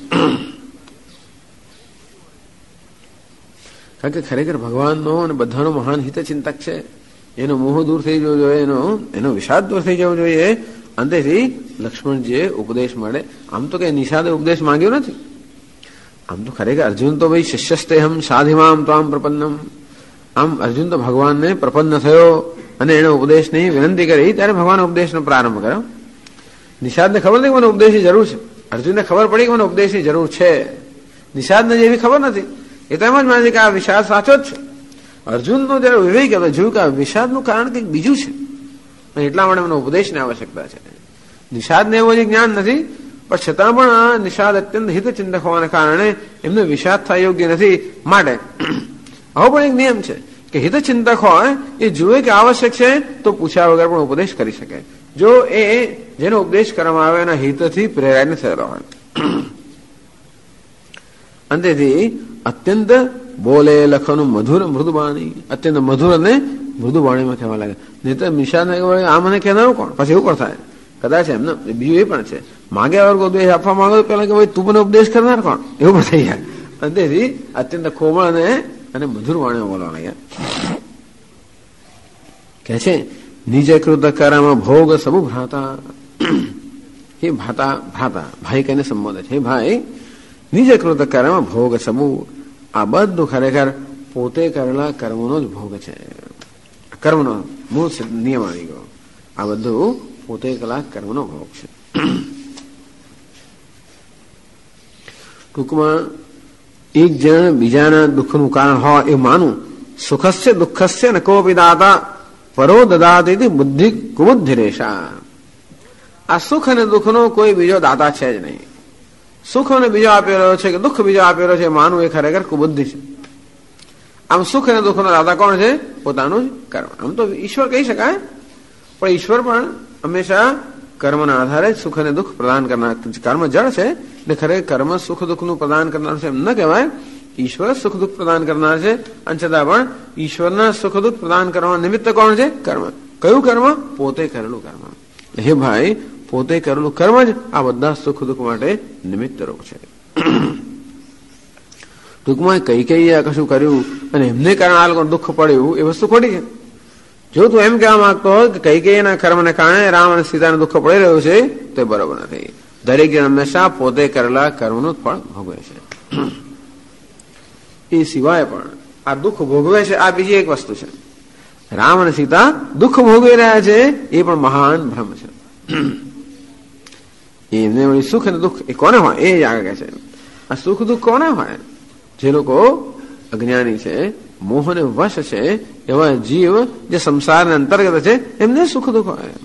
કારણ કે ખરેખર ભગવાનનો અને બધાનો મહાન હિતચિંતક છે. એનો મોહ દૂર થઈ જવો જોઈએ, એનો વિષાદ દૂર થઈ જવો જોઈએ. અંતેથી લક્ષ્મણજીએ ઉપદેશ મળે. આમ તો કઈ નિષાદે ઉપદેશ માંગ્યો નથી. આમ તો ખરેખર અર્જુન તો ભાઈ શિષ્યસ્તેહમ સાધિમામ ત્વામ પ્રપન્નમ. આમ અર્જુન તો ભગવાનને પ્રપન્ન થયો અને એને ઉપદેશની વિનંતી કરી, ત્યારે ભગવાન ઉપદેશનો પ્રારંભ કર્યો. નિષાદને ખબર નથી કે મને ઉપદેશની જરૂર છે. અર્જુનને ખબર પડી કે મને ઉપદેશની જરૂર છે. નિષાદને જેવી ખબર નથી. એ તો એમ જ માને છે કે આ વિષાદ સાચો જ છે. અર્જુનનો જયારે વિવેક હતો, જોયું કે આ વિષાદનું કારણ કંઈક બીજું છે, અને એટલા માટે મને ઉપદેશની આવશ્યકતા છે. નિષાદને એવું જે જ્ઞાન નથી, પણ છતાં પણ આ નિષાદ અત્યંત હિતચિંતક હોવાને કારણે એમને વિષાદ થાય યોગ્ય નથી. માટે આવો પણ એક નિયમ છે કે હિતચિંતક હોય એ જુએ કે આવશ્યક છે તો પૂછ્યા વગર પણ ઉપદેશ કરી શકે, જો એ જેનો ઉપદેશ કરવામાં આવે એના હિતથી પ્રેરાઈને થયેલો હોય. અંતેથી અત્યંત બોલે લખનું મધુર મૃદુબાણી, અત્યંત મધુર અને મૃદુબાણીમાં કહેવા લાગે. નહીં તો નિષાદ આ મને કહેનારું કોણ? પછી એવું પણ થાય કદાચ એમને. બીજું એ પણ છે, માગ્યા વર્ગ ઉપદેશ આપવા માંગો તો પેલા કે ભાઈ તું મને ઉપદેશ કરનાર કોણ? એવું પણ થઈ જાય. અંતેથી અત્યંત કોમળ અને મધુર વાણીઓ બોલવા લાગ્યા. કે છે નિજ કૃત કરામાં ભોગ સબુ ભ્રાતા. હે ભ્રાતા ભાઈ કહીને સંબોધે છે. હે ભાઈ, નિજ કૃત કરામાં ભોગ સબુ. આ બધું ખરેખર પોતે કરેલા કર્મનો જ ભોગ છે. કર્મનો મૂળ નિયમ આવી ગયો. આ બધું પોતે કરેલા કર્મનો ભોગ છે. ટૂંકમાં એક જણ બીજાના દુઃખનું કારણ હોય એ માનું. સુખસ્ય દુઃખસ્ય ન કોપી દાતા પરો દદાતી બુદ્ધિ કુબુદ્ધિ રેશા. આ સુખ અને દુઃખનો કોઈ બીજો દાતા છે જ નહીં. સુખ અને બીજો આપી રહ્યો છે કે દુઃખ બીજો આપી રહ્યો છે માનવું એ ખરેખર કુબુદ્ધિ છે. આમ સુખ અને દુઃખનો દાતા કોણ છે? પોતાનું જ કર્મ. આમ તો ઈશ્વર કહી શકાય, પણ ઈશ્વર પણ હંમેશા કર્મના આધારે સુખ અને દુઃખ પ્રદાન કરનાર. કર્મ જળ છે એટલે ખરેખર કર્મ સુખ દુઃખનું પ્રદાન કરનાર છે એમ ન કહેવાય. ઈશ્વર સુખ દુઃખ પ્રદાન કરનાર છે, અને છતાં પણ ઈશ્વરના સુખ દુઃખ પ્રદાન કરવા નિમિત્ત કોણ છે? કર્મ. કયું કર્મ? પોતે કરેલું કર્મ. હે ભાઈ, પોતે કરેલું કર્મ જ આ બધા સુખ દુઃખ માટે નિમિત્ત રૂપ છે. ટૂંકમાં કઈ કશું કર્યું અને એમને કારણે આ લોકો દુઃખ પડ્યું એ વસ્તુ ખોટી છે. જો તું એમ કહેવા માંગતો હોય કે કૈકેયીના કર્મને કારણે રામ અને સીતાને દુઃખ પડી રહ્યું છે તો એ બરોબર નથી. દરેક જણ હંમેશા પોતે કરેલા કર્મનું ફળ ભોગવે છે. એ સિવાય પણ આ દુઃખ ભોગવે છે આ બીજી એક વસ્તુ છે. રામ અને સીતા દુઃખ ભોગવી રહ્યા છે એ પણ મહાન ભ્રમ છે. એમને સુખ અને દુઃખ એ કોને હોય? એ જ આગળ કહે છે. આ સુખ દુઃખ કોને હોય? જે લોકો અજ્ઞાની છે, મોહને વશ છે, એવા જીવ જે સંસારના અંતર્ગત છે, એમને સુખ દુઃખ હોય.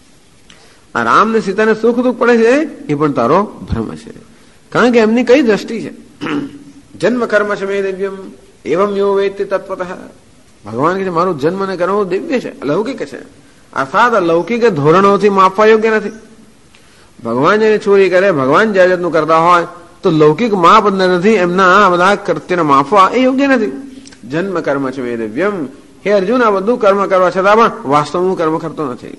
આ રામ ને સીતાને સુખ દુઃખ પડે છે એ પણ તારો ભ્રમ છે, કારણ કે એમની કઈ દ્રષ્ટિ છે. જન્મ કર્મ છે મે દિવ્યમ એવમ યો વેત્તિ તત્વતઃ. ભગવાન કે મારું જન્મ ને કર્મ દિવ્ય છે, લૌકિક છે, અર્થાત લૌકિક ધોરણોથી માપવા યોગ્ય નથી. ભગવાન જેની ચોરી કરે, ભગવાન જે જાતનું કરતા હોય તો લૌકિક માપ નથી, એમના આ બધા કૃત્યને માપવા એ યોગ્ય નથી. જન્મ કર્મ છે મે દિવ્યમ. હે અર્જુન, આ બધું કર્મ કરવા છતાં પણ વાસ્તવનું કર્મ કરતો નથી.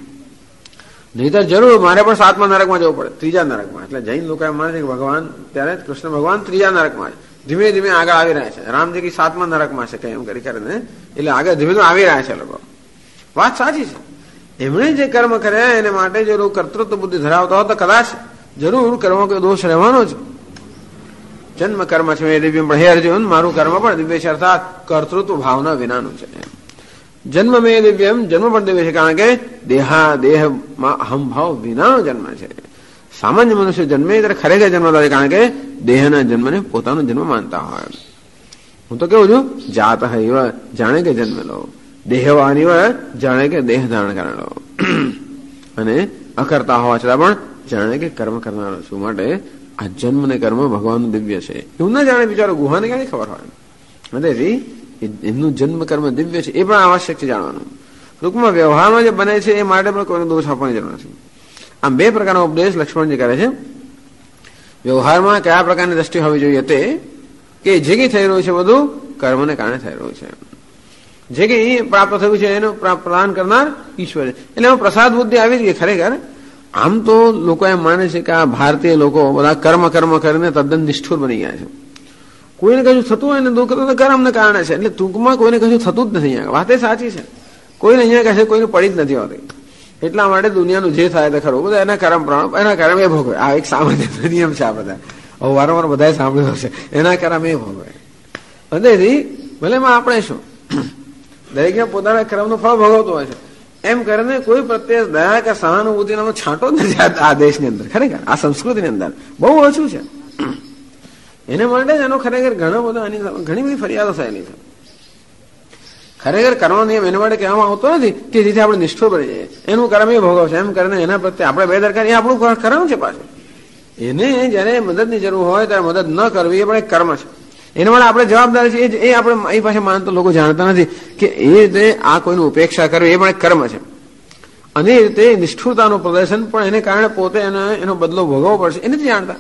નહીં તો જરૂર મારે પણ 7મા નરકમાં જવું પડે, 3જા નરકમાં. એટલે જૈન લોકો એમ માને છે કે ભગવાન, ત્યારે કૃષ્ણ ભગવાન 3જા નરકમાં છે, ધીમે ધીમે આગળ આવી રહ્યા છે. રામજી કે 7મા નરકમાં છે, કઈ એમ કરી કરીને એટલે આગળ ધીમે ધીમે આવી રહ્યા છે લોકો. વાત સાચી છે. એમણે જે કર્મ કર્યા એને માટે જો કર્તૃત્વ બુદ્ધિ ધરાવતા હોય તો કદાચ જરૂર કર્મ કોઈ દોષ રહેવાનો જ. જન્મ કર્મ છે એ દિવ્ય, પણ હે અર્જુન, મારું કર્મ પણ દિવ્ય છે, અર્થાત કર્તૃત્વ ભાવના વિનાનું છે. જન્મ મે દિવ્યમ, જન્મ પણ દિવ્ય છે, કારણ કે દેહમાં અહમભાવ વિનાનો જન્મ છે. સામાન્ય મનુષ્ય જન્મે ત્યારે ખરેખર જન્મ થાય, કારણ કે દેહના જન્મને પોતાનો જન્મ માનતા હોય. હું તો કેવું છું, જાત એવા જાણે કે જન્મેલો, દેહવાન એવા જાણે કે દેહ ધારણ કરેલો, અને અકર્તા હોવા છતાં પણ જાણે કે કર્મ કરનારો છું. માટે આ જન્મ ને કર્મ ભગવાનનું દિવ્ય છે એવું ના જાણે બિચારો, ગુહાને ક્યાંની ખબર હોય. તેથી એમનું જન્મ કર્મ દિવ્ય છે એ પણ આવશ્યક છે જાણવાનું. ટૂંકમાં વ્યવહારમાં જે બને છે એ માટે પણ કોઈને દોષ આપવાની જરૂર નથી. આમ 2 પ્રકારનો ઉપદેશ લક્ષ્મણજી કરે છે. વ્યવહારમાં કયા પ્રકારની દ્રષ્ટિ હોવી જોઈએ તે કે જે કંઈ થઈ રહ્યું છે બધું કર્મને કારણે થઈ રહ્યું છે. જે કંઈ પ્રાપ્ત થયું છે એનું પ્રદાન કરનાર ઈશ્વર છે. એટલે એમાં પ્રસાદ બુદ્ધિ આવી ગઈ ખરેખર. આમ તો લોકો એમ માને છે કે આ ભારતીય લોકો બધા કર્મ કરીને તદ્દન નિષ્ઠુર બની ગયા છે. કોઈને કશું થતું હોય ને દુઃખ તો કર્મને કારણે છે. એટલે ટૂંકમાં કોઈને કશું થતું જ નથી. અહીંયા વાત એ સાચી છે. કોઈને અહીંયા કશે કોઈને પડી જ નથી હોતી. એટલા માટે દુનિયાનું જે થાય તે ખરું બધા એના કર્મ પ્રમાણે, એના કર્મ એ ભોગવે. આ એક સામાન્ય નિયમ છે. આ બધા વારંવાર બધાએ સાંભળ્યું હશે, એના કર્મ એ ભોગવે. હૃદયથી ભલે આપણે શું, દરેકને પોતાના કર્મનું ફળ ભોગવતું હોય છે. એમ કરીને કોઈ પ્રત્યે દયા કે સહાનુભૂતિનો છાંટો જ નથી આ દેશની અંદર. ખરેખર આ સંસ્કૃતિની અંદર બહુ ઓછું છે. એને માટે જ એનો ખરેખર ઘણો બધો ઘણી બધી ફરિયાદો થયેલી છે. ખરેખર કર્મનો નિયમ એના માટે કહેવામાં આવતો નથી કે જેથી આપણે નિષ્ઠુર બની જઈએ, એનું કર્મ એ ભોગવશે. એમ કરીને એના પ્રત્યે આપણે બેદરકારી, એ આપણું કર્મ છે પાછું. એને જયારે મદદની જરૂર હોય ત્યારે મદદ ન કરવી એ પણ એક કર્મ છે. એના માટે આપણે જવાબદાર છીએ. એ આપણે એ પાસે માનતા લોકો જાણતા નથી કે એ રીતે આ કોઈની ઉપેક્ષા કરવી એ પણ એક કર્મ છે. અને એ રીતે નિષ્ઠુરતાનું પ્રદર્શન પણ એને કારણે પોતે એનો બદલો ભોગવવો પડશે એ નથી જાણતા.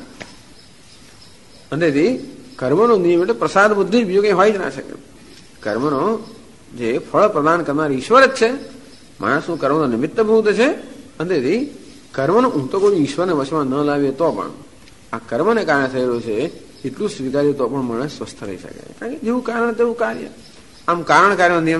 અને કર્મનો નિયમ એટલે પ્રસાદ બુદ્ધિ, બીજું કંઈ હોય જ ના શકે. કર્મનો જે ફળ પ્રદાન કરનાર ઈશ્વર જ છે. માણસનું કર્મનો નિમિત્ત ભૂત છે. અને કર્મનો હું તો કોઈ ઈશ્વરને વશમાં ન લાવીએ તો પણ આ કર્મને કારણે થયેલું છે એટલું સ્વીકાર્યું તો પણ માણસ સ્વસ્થ રહી શકે. કારણ કે જેવું કારણ તેવું કાર્ય. આમ કારણ કાર્યનો નિયમ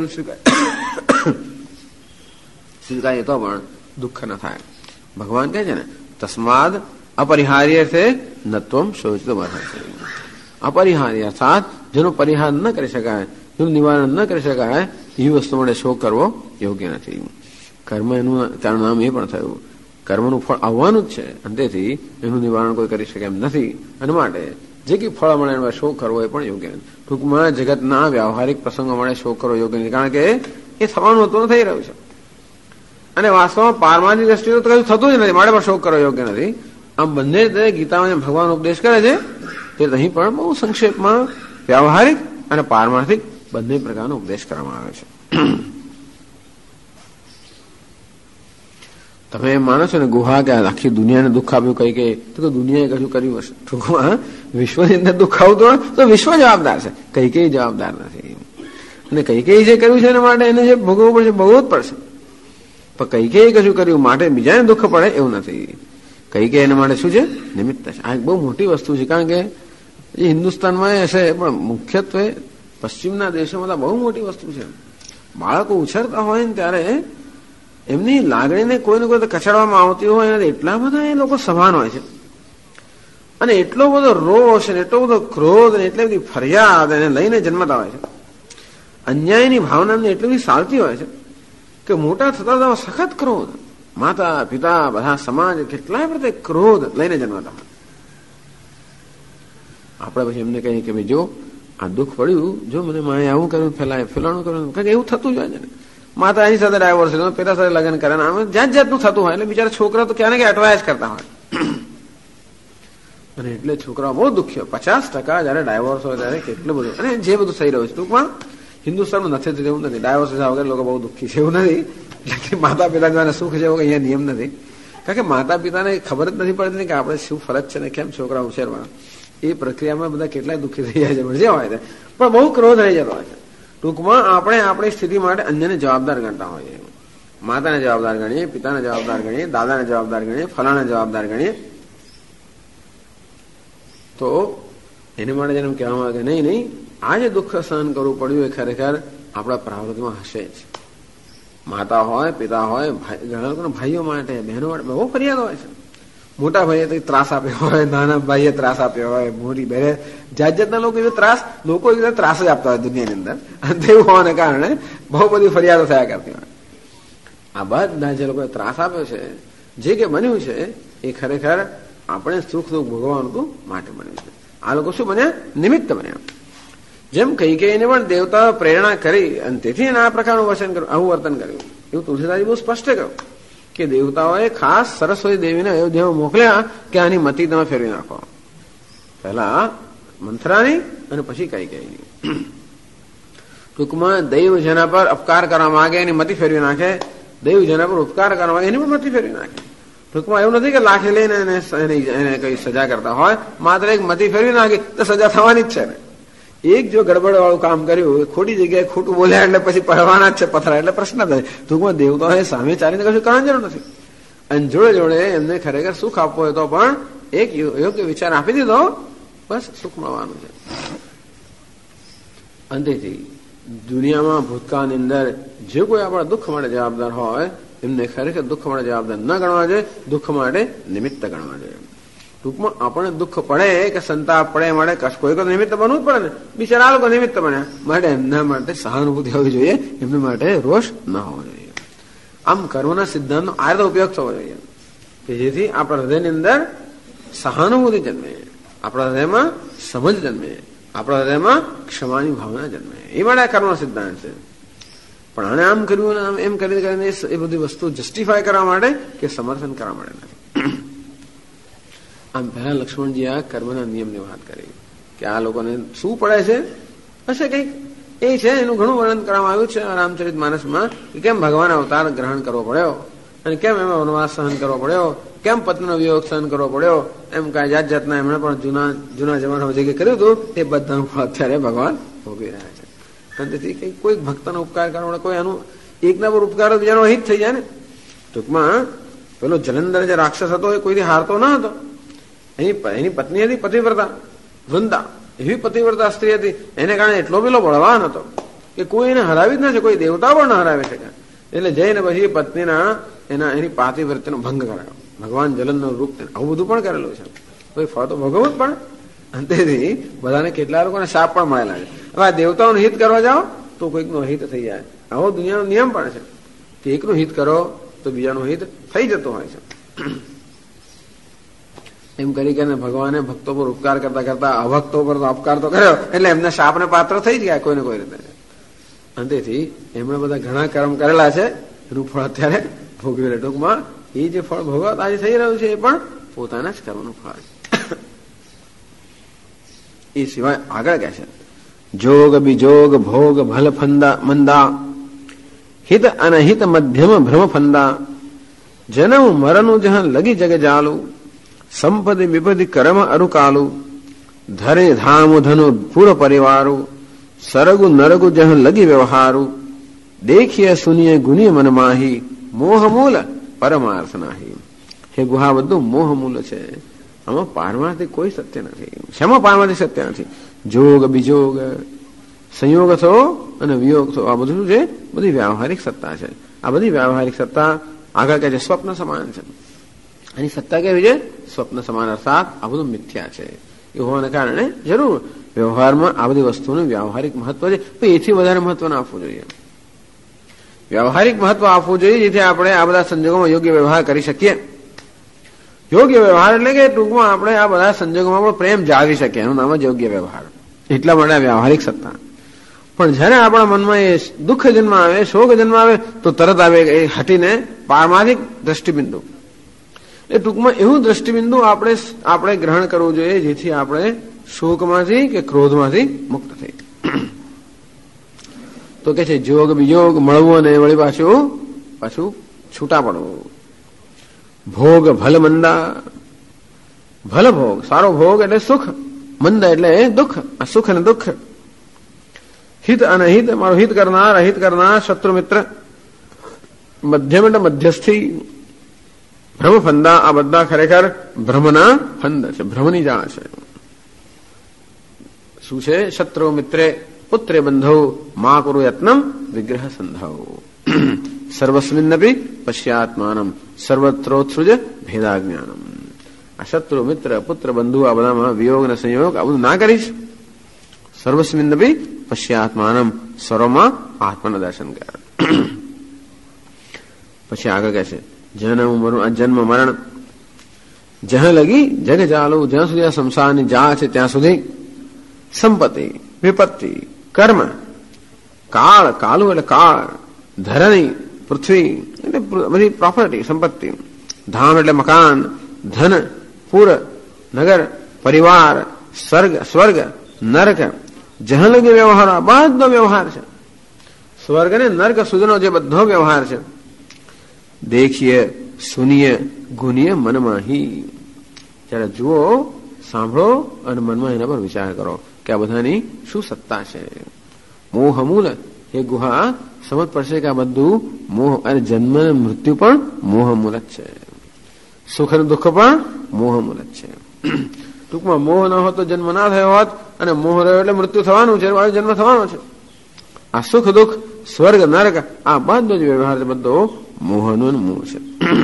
સ્વીકારીએ તો પણ દુઃખ ન થાય. ભગવાન કહે છે ને, તસ્માદ અપરિહાર્ય છે નત્વમ શોચિત મર્હસી. અપરિહાર્ય અર્થાત જેનો પરિહાર ન કરી શકાય, જેનું નિવારણ ન કરી શકાય એવી વસ્તુ માટે શોક કરવો યોગ્ય નથી. કર્મ એનું કારણ નામ એ પણ થયું. કર્મનું ફળ આવવાનું જ છે અને તેથી એનું નિવારણ કોઈ કરી શકે એમ નથી. અને માટે જે કંઈ ફળ મળે એમાં શોક કરવો એ પણ યોગ્ય નથી. ટૂંકમાં જગતના વ્યવહારિક પ્રસંગો માટે શોક કરવો યોગ્ય નથી, કારણ કે એ થવાનું હતું થઈ રહ્યું છે. અને વાસ્તવમાં પારમાર્થિક દ્રષ્ટિએ તો કશું થતું જ નથી, માટે પણ શોક કરવો યોગ્ય નથી. આમ બંને રીતે ગીતામાં ભગવાન ઉપદેશ કરે છે તે અહીં પણ બહુ સંક્ષેપમાં વ્યવહારિક અને પારમાર્થિક બંને પ્રકારનો ઉપદેશ કરવામાં આવે છે. તમે એમ માનો છો ને ગુહા કે આખી દુનિયાને દુઃખ આપ્યું કઈ કે તો દુનિયાએ કશું કર્યું હશે. ટૂંકમાં વિશ્વની અંદર દુઃખ આવતું તો વિશ્વ જવાબદાર છે, કઈ જવાબદાર નથી. અને કઈ જે કર્યું છે એના માટે એને જે ભોગવવું પડશે ભોગવવું જ પડશે. પણ કઈ કશું કર્યું માટે બીજાને દુઃખ પડે એવું નથી. કઈ એના માટે શું છે? નિમિત્ત છે. આ એક બહુ મોટી વસ્તુ છે, કારણ કે એ હિન્દુસ્તાનમાં હશે પણ મુખ્યત્વે પશ્ચિમના દેશોમાં બહુ મોટી વસ્તુ છે. બાળકો ઉછરતા હોય ને ત્યારે એમની લાગણીને કોઈને કોઈ કચડવામાં આવતી હોય અને એટલા બધા એ લોકો સભાન હોય છે અને એટલો બધો રોષ અને એટલો બધો ક્રોધ અને એટલી બધી ફરિયાદ એને લઈને જન્મતા હોય છે. અન્યાયની ભાવના એમને એટલી બધી સાલતી હોય છે કે મોટા થતા સખત ક્રોધ, માતા પિતા બધા સમાજ કેટલાય પ્રત્યે ક્રોધ લઈને જન્મતા હોય. આપણે પછી એમને કહીએ કે ભાઈ જો આ દુઃખ પડ્યું, જો મને માએ આવું કર્યું, ફેલાણું કર્યું, કારણ કે એવું થતું જ હોય છે ને. માતા એની સાથે ડાયવોર્સ છે, પિતા સાથે લગ્ન કરે, આમ જાત જાતનું થતું હોય, એટલે બિચારા છોકરા તો ક્યાં ને ક્યાં અટવાયા જ કરતા હોય. અને એટલે છોકરા બહુ દુઃખી હોય. 50% જયારે ડાયવોર્સ હોય ત્યારે કેટલું બધું, અને જે બધું થઈ રહ્યું છે ટૂંકમાં હિન્દુસ્તાનમાં નથી થતું એવું નથી. ડાયવોર્સ થયા વગર લોકો બહુ દુઃખી છે એવું નથી. એટલે માતા પિતા દ્વારા સુખ છે એવું અહીંયા નિયમ નથી. કારણ કે માતા પિતાને ખબર જ નથી પડતી કે આપણે શું ફરજ છે ને કેમ છોકરા ઉછેરવાના. એ પ્રક્રિયામાં બધા કેટલાય દુઃખી થઈ જાય છે, જે હોય છે, પણ બહુ ક્રોધ રહી જતો હોય છે. ટૂંકમાં આપણે આપણી સ્થિતિ માટે અન્યને જવાબદાર ગણતા હોઈએ. માતાને જવાબદાર ગણીએ, પિતાને જવાબદાર ગણીએ, દાદાને જવાબદાર ગણીએ, ફલાણાને જવાબદાર ગણીએ. તો એને માટે જેને કહેવામાં આવે કે નહીં, આ જે દુઃખ સહન કરવું પડ્યું એ ખરેખર આપણા પ્રાવૃત્તિમાં હશે જ. માતા હોય, પિતા હોય, ઘણા લોકો ભાઈઓ માટે, બહેનો માટે બહુ ફરિયાદ હોય છે. મોટા ભાઈએ ત્રાસ આપ્યો હોય, નાના ભાઈએ ત્રાસ આપ્યો હોય, મોટી બહેને, જાત જાતના લોકો એવો ત્રાસ, લોકો એવી ત્રાસ જ આપતા હોય દુનિયાની અંદર. અને તેવું હોવાને કારણે બહુ બધી ફરિયાદો થયા કરતી હોય. આ બધા જે લોકોએ ત્રાસ આપ્યો છે, જે કે બન્યું છે એ ખરેખર આપણે સુખ દુઃખ ભોગવવાનું માટે બન્યું છે. આ લોકો શું બન્યા? નિમિત્ત બન્યા. જેમ કૈકેયીને પણ દેવતાઓ પ્રેરણા કરી અને તેથી એને આ પ્રકારનું વચન કર્યું, આવું વર્તન કર્યું. એવું તુલસીદાસજી બહુ સ્પષ્ટ કહ્યું કે દેવતાઓએ ખાસ સરસ્વતી દેવીને અયોધ્યામાં મોકલ્યા કે આની મતિ તમે ફેરવી નાખો. પહેલા મંથરાની અને પછી કૈકેયીની. ટૂંકમાં દૈવ જેના પર અપકાર કરવા માંગે એની મતિ ફેરવી નાખે, દૈવ જેના પર ઉપકાર કરવા માંગે એની પણ મતિ ફેરવી નાખે. ટૂંકમાં એવું નથી કે લાખી લઈને એને કઈ સજા કરતા હોય, માત્ર એક મતિ ફેરવી નાખી તો સજા થવાની જ છે ને. એક જો ગડબડ વાળું કામ કર્યું, ખોટી જગ્યાએ ખોટું બોલ્યા એટલે પછી પડવાના જ છે પથરા, એટલે પ્રશ્ન થાય. ટૂંકમાં દેવતાઓએ સામે ચાલીને કશું કરવાની જરૂર નથી. અને જોડે જોડે એમને ખરેખર સુખ આપવું હોય તો પણ એક યોગ્ય વિચાર આપી દીધો, બસ સુખ મળવાનું છે. અંતેથી દુનિયામાં ભૂતકાળની અંદર જે કોઈ આપણા દુઃખ માટે જવાબદાર હોય એમને ખરેખર દુઃખ માટે જવાબદાર ન ગણવા જોઈએ, દુઃખ માટે નિમિત્ત ગણવા જોઈએ. ટૂંકમાં આપણને દુઃખ પડે કે સંતાપ પડે માટે કોઈ કોઈ નિમિત્ત બનવું જ પડે ને. બિચારા લોકો નિમિત્ત બન્યા માટે એમના માટે સહાનુભૂતિ હોવી જોઈએ, એમના માટે રોષ ન હોવો જોઈએ. આમ કર્મના સિદ્ધાંતનો આ રીતે ઉપયોગ થવો જોઈએ કે જેથી આપણા હૃદયની અંદર સહાનુભૂતિ જન્મે, આપણા હૃદયમાં સમજ જન્મે, આપણા હૃદયમાં ક્ષમાની ભાવના જન્મે. એ માટે આ કર્મનો સિદ્ધાંત છે. પણ આને આમ કર્યું અને એમ કરીને એ બધી વસ્તુ જસ્ટિફાય કરવા માટે કે સમર્થન કરવા માટે નથી. આમ પહેલા લક્ષ્મણજી આ કર્મના નિયમની વાત કરી કે આ લોકોને શું પડે છે, હશે કંઈક એ છે. એનું ઘણું વર્ણન કરવામાં આવ્યું છે રામચરિત માનસમાં કે કેમ ભગવાન અવતાર ગ્રહણ કરવો પડ્યો અને કેમ એમાં વનવાસ સહન કરવો પડ્યો, કેમ પત્નીનો વિયોગ સહન કરવો પડ્યો, એમ કાંઈ જાત જાતના એમણે પણ જૂના જમાનામાં જે કર્યું હતું એ બધાનું અત્યારે ભગવાન ભોગવી રહ્યા છે. અને તેથી કોઈ ભક્તનો ઉપકાર કરવા કોઈ આનું એકના પર ઉપકાર બીજાનો હિત થઈ જાય ને. ટૂંકમાં પેલો જલંધર જે રાક્ષસ હતો એ કોઈથી હારતો ન હતો. એની પત્ની હતી પતિવ્રતા વૃંદા, એવી પતિવ્રતા સ્ત્રી હતી, એને કારણે એટલો પેલો બળવાન હતો કે કોઈ એને હરાવી જ ના છે, કોઈ દેવતા પણ ના હરાવી શકે. એટલે જઈને પછી પત્નીના એની પાતિવ્રત્યનો ભંગ કરાયો. ભગવાન જલનનું રૂપ, આવું બધું પણ કરેલું છે. કોઈ ફળ તો ભોગવવું જ પડે. અંતેથી બધાને કેટલા લોકોને શાપ પણ મળેલા છે. હવે આ દેવતાઓનું હિત કરવા જાઓ તો કોઈકનું હિત થઈ જાય. આવો દુનિયાનો નિયમ પણ છે કે એકનું હિત કરો તો બીજાનું હિત થઈ જતું હોય છે. એમ કરી કે ભગવાને ભક્તો પર ઉપકાર કરતા કરતા અભક્તો પર અપકાર તો કર્યો એટલે એમને શાપને પાત્ર થઈ જ ગયા કોઈને કોઈ રીતે. અંતેથી એમણે બધા ઘણા કર્મ કરેલા છે, એનું ફળ અત્યારે ભોગવી રહ્યા. ટૂંકમાં એ જે ફળ ભોગવત આજે થઈ રહ્યું છે એ પણ પોતાના જ કર્મનું ફળ છે. એ સિવાય આગળ કહે છે જોગ બીજોગ ભોગ ભલ મંદા હિત અનહિત મધ્યમ ભ્રમ ફંદા જન્મ મરનું જહ લગી જગ જાલુ સંપદિ વિપદિ કર્મ અરુકાલુ ધરે ધામુ ધનુ પૂર પરિવારુ સરગુ નરગુ જહ લગી વ્યવહારુ દેખીએ સુનિએ ગુનિય મન માહી મોહ મૂલ પરમાર્થ નાહી. હે ગુહા બધું મોહ મૂલ છે, આમાં પારમાર્થિક કોઈ સત્ય નથી. શેમાં પારમાર્થિક સત્ય નથી? જોગ બીજોગ, સંયોગ થયો અને વિયોગ થયો, આ બધું શું છે? બધી વ્યાવહારિક સત્તા છે. આ બધી વ્યાવહારિક સત્તા આગળ કહે છે સ્વપ્ન સમાન છે. એની સત્તા કેવી છે? સ્વપ્ન સમાન, અર્થાત આ બધું મિથ્યા છે. એ હોવાને કારણે જરૂર વ્યવહારમાં આ બધી વસ્તુનું વ્યાવહારિક મહત્વ છે, પણ એથી વધારે મહત્વ ના આપવું જોઈએ. વ્યાવહારિક મહત્વ આપવું જોઈએ જેથી આપણે આ બધા સંજોગોમાં યોગ્ય વ્યવહાર કરી શકીએ. યોગ્ય વ્યવહાર એટલે કે ટૂંકમાં આપણે આ બધા સંજોગોમાં પણ પ્રેમ જાળવી શકીએ, એનું નામ જ યોગ્ય વ્યવહાર. એટલા માટે વ્યવહારિક સત્તા. પણ જયારે આપણા મનમાં એ દુઃખ જન્મ આવે, શોક જન્મ આવે, તો તરત આવે એ હટીને પારમાર્થિક દ્રષ્ટિબિંદુ. એ ટૂંકમાં એવું દ્રષ્ટિબિંદુ આપણે ગ્રહણ કરવું જોઈએ જેથી આપણે શોકમાંથી કે ક્રોધમાંથી મુક્ત થઈ. તો કે છે જોગ વિયોગ મળવું અને વળી પાછું છૂટા પડવું. ભોગ ભલ મંદા, ભલ ભોગ સારો ભોગ એટલે સુખ, મંદા એટલે દુઃખ. આ સુખ અને દુઃખ, હિત અને હિત, મારું હિત કરનાર અહિત કરનાર, શત્રુ મિત્ર, મધ્યમ એટલે મધ્યસ્થી, ભ્રમ ફંદા, આ બધા ખરેખર ભ્રમના ફંદ છે, ભ્રમની જાળ છે. શું છે? શત્રુ મિત્રે પુત્રે બંધૌ મા કુરુ યત્નમ વિગ્રહ સંધૌ સર્વસ્મિન્નપી પશ્યાત્માનમ સર્વત્રોત્સૃજ ભેદાજ્ઞાનમ. આ શત્રુ મિત્ર પુત્ર બંધુ આ બધામાં વિયોગ અને સંયોગ આ બધું ના કરીશ. સર્વસ્મિન્નપી પશ્યાત્માનમ, સર્વમાં આત્માના દર્શન કર. પછી આગળ કહે છે જન્મ મરણ જહ લગી જગ ચાલુ, જ્યાં સુધી આ સંસારની જા છે ત્યાં સુધી સંપત્તિ વિપત્તિ કર્મ કાળ, કાલુ એટલે કાળ, ધરણી પૃથ્વી એટલે બધી પ્રોપર્ટી સંપત્તિ, ધામ એટલે મકાન, ધન પુર નગર પરિવાર, સ્વર્ગ નરક, જહ લગી વ્યવહાર, આ બધો વ્યવહાર છે. સ્વર્ગ અને નર્ક સુધીનો જે બધો વ્યવહાર છે. દેખીએ સુનીએ ગુનીએ મનમાહી, જયારે જુઓ સાંભળો અને મનમાં એના પર વિચાર કરો કે આ બધાની શું સત્તા છે. મોહ મૂલ, એ ગુહા સમજ પડશે કે આ બધું મોહ, અને જન્મ અને મૃત્યુ પણ મોહ મૂલ જ છે. સુખ અને દુઃખ પણ મોહ મૂલ જ છે. ટૂંકમાં મોહ ન હોત તો જન્મ ના થયો હોત, અને મોહ રહ્યો એટલે મૃત્યુ થવાનું છે, જન્મ થવાનો છે. આ સુખ દુઃખ સ્વર્ગ નરક આ બધો જ વ્યવહાર છે, બધો મોહનો મોહ છે.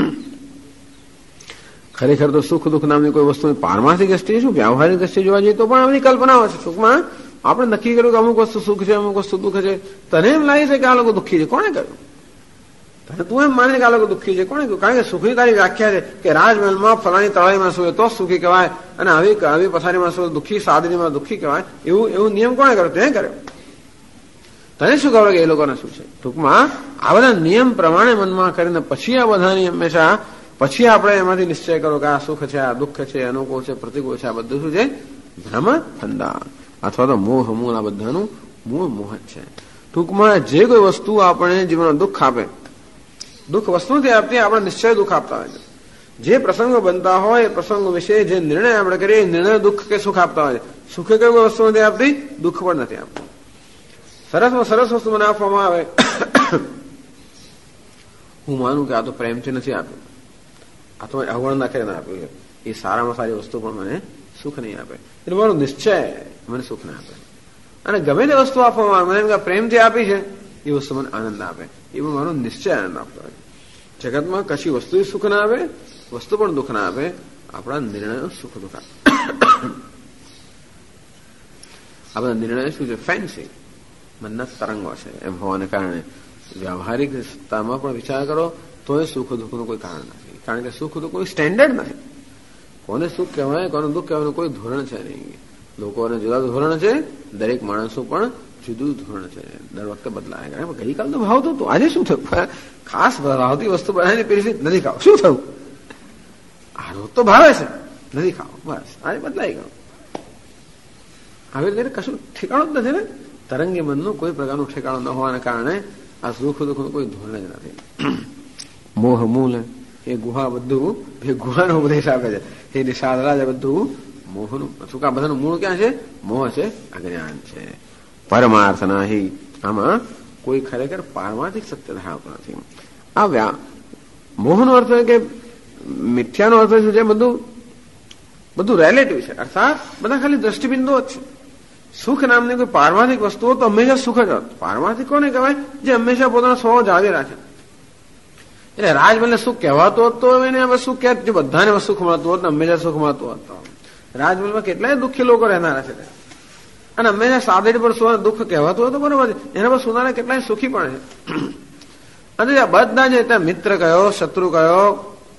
ખરેખર તો સુખ દુઃખ નામની કોઈ વસ્તુ પારમાર્થિક દ્રષ્ટિએ શું વ્યવહારિક દ્રષ્ટિએ જોવા જઈએ તો પણ આ બધી કલ્પનાઓ છે. સુખમાં આપણે નક્કી કર્યું કે અમુક વસ્તુ સુખ છે, અમુક વસ્તુ દુઃખ છે. તને એમ લાગે છે કે આ લોકો દુઃખી છે, કોણે કહ્યું? તને તું એમ માને કે આ લોકો દુઃખી છે, કોણે કહ્યું? કારણ કે સુખની તારી વ્યાખ્યા છે કે રાજમહેલમાં ફલાણી તળાઈમાં શું તો સુખી કહેવાય, અને આવી પથારીમાં શું દુઃખી, સાદડીમાં દુઃખી કહેવાય. એવું નિયમ કોણે કર્યો? તે કર્યો. તને શું ખબર કે એ લોકોને શું છે? ટૂંકમાં આ બધા નિયમ પ્રમાણે મનમાં કરીને પછી આ બધાની હંમેશા પછી આપણે એમાંથી નિશ્ચય કરો કે આ સુખ છે, આ દુઃખ છે, અનુકૂળ છે, પ્રતિકૂળ છે, આ બધું શું છે? ભ્રમ ફંદા અથવા તો મોહ મૂળ, આ બધાનું મૂળ મોહ છે. ટૂંકમાં જે કોઈ વસ્તુ આપણે જીવનમાં દુઃખ આપે, દુઃખ વસ્તુથી આપતી આપણે નિશ્ચય દુઃખ આપતા હોય છે. જે પ્રસંગો બનતા હોય એ પ્રસંગો વિશે જે નિર્ણય આપણે કરીએ એ નિર્ણય દુઃખ કે સુખ આપતા હોય છે. સુખે કઈ વસ્તુ નથી આપતી, દુઃખ પણ નથી આપતું. સરસમાં સરસ વસ્તુ મને આપવામાં આવે, હું માનું કે આ તો પ્રેમથી નથી આપ્યું, આ તો અવગણ નાખીને આપ્યું છે, એ સારામાં સારી વસ્તુ પણ મને સુખ નહીં આપે. એટલે મારો નિશ્ચય મને સુખ ના આપે. અને ગમે તે વસ્તુ આપવામાં આવે, મને એમ કે પ્રેમથી આપી છે એ વસ્તુ મને આનંદ આપે, એ પણ મારો નિશ્ચય આનંદ આપતો હોય. જગતમાં કશી વસ્તુ સુખ ના આપે, વસ્તુ પણ દુઃખ ના આપે, આપણા નિર્ણયો સુખ દુઃખ આપે. આ બધા નિર્ણય શું છે? ફેન્સી મનના તરંગો છે. એમ હોવાને કારણે વ્યવહારિક સત્તામાં પણ વિચાર કરો તો એ સુખ દુઃખનું કોઈ કારણ નથી. કારણ કે સુખ દુઃખ કોઈ સ્ટેન્ડર્ડ નથી. કોને સુખ કહેવાય, કોને દુઃખ કહેવાનું કોઈ ધોરણ છે નહીં. લોકોને જુદા ધોરણ છે, દરેક માણસો પણ જુદું ધોરણ છે, દર વખતે બદલાય. ગઈકાલ તો ભાવતું હતું, આજે શું થયું? ખાસ ભાવતી વસ્તુ બનાવીને પીરસી નથી ખાવ, શું થયું? આ રોજ તો ભાવે છે, નથી ખાવ, બસ આજે બદલાઈ ગયો. આવી રીતે કશું ઠેકાણું જ નથી ને. તરંગી મનનું કોઈ પ્રકારનું ઠેકાણું ન હોવાને કારણે આ સુખ દુઃખનું કોઈ ધોરણ જ નથી. મોહ મૂલ, એ ગુહા બધું, એ ગુહાનો ઉપદેશ આપે છે. એ નિષાદ રાજા બધું મોહનું, શું કા બધાનું મૂળ ક્યાં છે? મોહ છે, અજ્ઞાન છે. પરમાર્થ નહીં, આમાં કોઈ ખરેખર પારમાર્થિક સત્ય ધરાવતો નથી. આ મોહનો અર્થ કે મિથ્યાનો અર્થ શું છે? બધું રિલેટિવ છે, અર્થાત બધા ખાલી દ્રષ્ટિબિંદુઓ જ છે. સુખ નામની કોઈ પારમાર્થિક વસ્તુઓ તો હંમેશા સુખ જ હોત. પારમાર્થિક કોને કહેવાય? જે હંમેશા પોતાનો સ્વભાવ જાળવી રાખે. એટલે રાજમહેલને સુખ કહેવાતો હોત તો એને સુખ કે જો બધાને સુખ મળતું હોત ને હંમેશા સુખ મળતું હોત તો રાજમહેલમાં કેટલાય દુઃખી લોકો રહેનારા છે, અને હંમેશા સાદડી પર સુવાને દુઃખ કહેવાતું હોય તો બરોબર છે. એના પર સુનારા કેટલાય સુખી પણ છે. અને બધા જે મિત્ર કયો, શત્રુ કયો,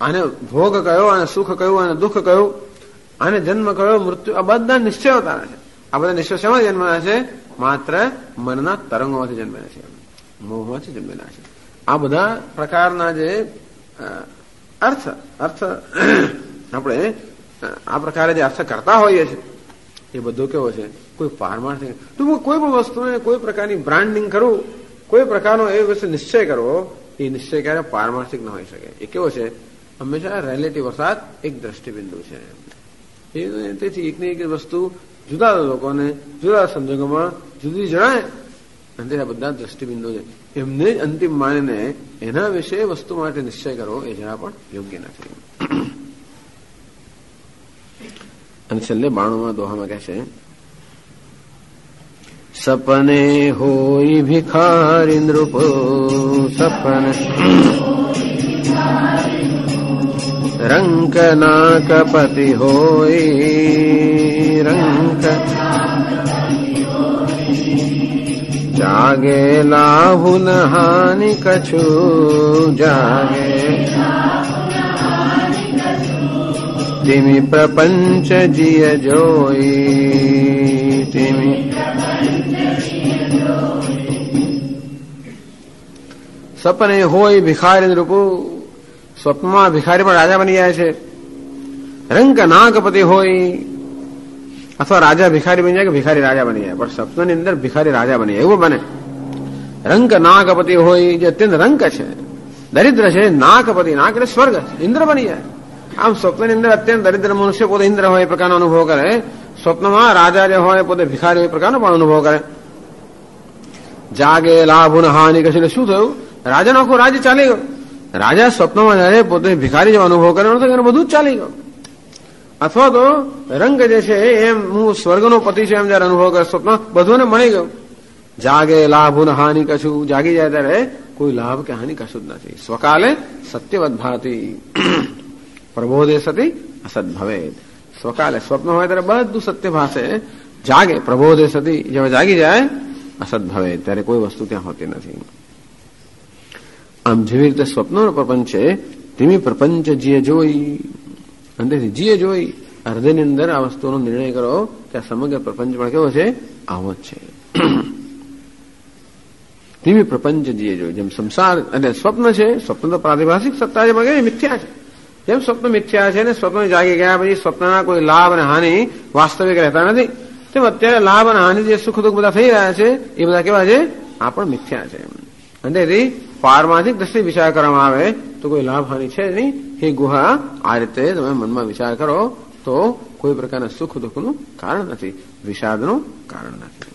આને ભોગ કયો, આને સુખ કયું, આને દુઃખ કયું, આને જન્મ કયો, મૃત્યુ, આ બધા નિશ્ચય હોતા છે. આ બધા નિશ્ચય શેમાં જન્મેલા છે? માત્ર મનના તરંગોમાંથી જન્મેલા છે, મોહમાંથી જન્મેલા છે. આ બધા પ્રકારના જે અર્થ આપણે આ પ્રકારે જે અર્થ કરતા હોઈએ છીએ એ બધું કેવો છે? કોઈ પારમાર્થિક, ટૂંકમાં કોઈ પણ વસ્તુને કોઈ પ્રકારની બ્રાન્ડિંગ કરવું, કોઈ પ્રકારનો એ વસ્તુ નિશ્ચય કરવો, એ નિશ્ચય ક્યારે પારમાર્થિક ન હોઈ શકે. એ કેવો છે? હંમેશા રિલેટિવ અર્થાત એક દ્રષ્ટિબિંદુ છે. તેથી એકની એક વસ્તુ જુદા લોકોને જુદા સંજોગોમાં જુદી જણાય અને આ બધા દ્રષ્ટિબિંદુ છે. એમને જ અંતિમ માનીને એના વિશે વસ્તુ માટે નિશ્ચય કરવો એ જરા પણ યોગ્ય નથી. અને છેલ્લે 92માં દોહામાં કહે છે, સપને હોય ભિખારી નૃપ, સપને રંક ના કપતિ હોય, રંક જાગે લાભુ ન હાનિ કછું, જાગે તિમિ પ્રપંચ જીય જોઈ, તિમિ સપને હોય ભિખારી નૃપુ, સ્વપ્નમાં ભિખારી પણ રાજા બની જાય છે. રંક નાગપતિ હોય, અથવા રાજા ભિખારી બની જાય કે ભિખારી રાજા બની જાય, પણ સપનાની અંદર ભિખારી રાજા બની જાય એવું બને. રંક નાગપતિ હોય, જે અત્યંત રંક છે, દરિદ્ર છે, નાગપતિ, નાગ એટલે સ્વર્ગ, ઇન્દ્ર બની જાય. આમ સ્વપ્નની અંદર અત્યંત દરિદ્ર મનુષ્ય પોતે ઇન્દ્ર હોય એ પ્રકારનો અનુભવ કરે, સ્વપ્નમાં રાજા જે હોય પોતે ભિખારી એ પ્રકારનો પણ અનુભવ કરે. જાગે લાભ હાનિ કશું, એટલે શું થયું? રાજાનો આખું રાજ્ય ચાલી ગયો. રાજા સ્વપ્નમાં જયારે પોતે ભિખારી જેવો અનુભવ કરે તો બધું જ ચાલી ગયું. અથવા તો રંગ જે છે એમ હું સ્વર્ગનો પતિ છે એમ જયારે અનુભવ કરે સ્વપ્ન બધુંને મળી ગયું. જાગે લાભ હાનિ કશું, જાગી જાય ત્યારે કોઈ લાભ કે હાનિ કશું જ નથી. સ્વકાલે સત્યવદ ભાતી, પ્રબોધે સતી અસદ ભવે. સ્વકાલે સ્વપ્ન હોય ત્યારે બધું સત્ય ભાષે, જાગે પ્રબોધે સતી, જેવા જાગી જાય અસદ ભવે ત્યારે કોઈ વસ્તુ ત્યાં હોતી નથી. આમ જેવી રીતે સ્વપ્નનો પ્રપંચ છે તેવી પ્રપંચ જીએ જોઈ, અંદરથી જીએ જોઈ હૃદયની અંદર આ વસ્તુનો નિર્ણય કરો કે આ સમગ્ર પ્રપંચ પણ કેવો છે? આવો જ છે. તેવી પ્રપંચ જીએ જોઈ. જેમ સંસાર અને સ્વપ્ન છે, સ્વપ્ન તો પ્રાતિભાષિક સત્તા છે, મગર મિથ્યા છે. જેમ સ્વપ્ન મિથ્યા છે ને સ્વપ્ન જાગી ગયા પછી સ્વપ્નના કોઈ લાભ અને હાનિ વાસ્તવિક રહેતા નથી, તેમ અત્યારે લાભ અને હાનિ જે સુખ દુઃખ બધા થઈ રહ્યા છે એ બધા કેવા છે? આ પણ મિથ્યા છે. અને તેથી પારમાર્થિક દ્રષ્ટિ વિચાર કરવામાં આવે તો કોઈ લાભ હાનિ છે નહીં. એ ગુહા આ રીતે તમે મનમાં વિચાર કરો તો કોઈ પ્રકારના સુખ દુઃખનું કારણ નથી, વિષાદનું કારણ નથી.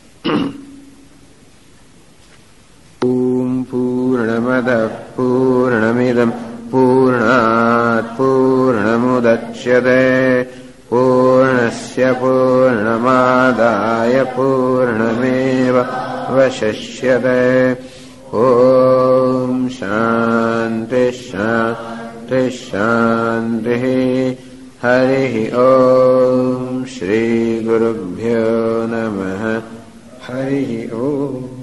ઓમ પૂર્ણમદ પૂર્ણમિદમ પૂર્ણાત પૂર્ણમુદચ્યતે પૂર્ણસ્ય પૂર્ણમાદાય પૂર્ણમેવાવશિષ્યતે. ઓમ શાંતિ શાંતિ શાંતિ. હરિ ઓમ શ્રી ગુરુભ્યો નમઃ. હરિ ઓમ.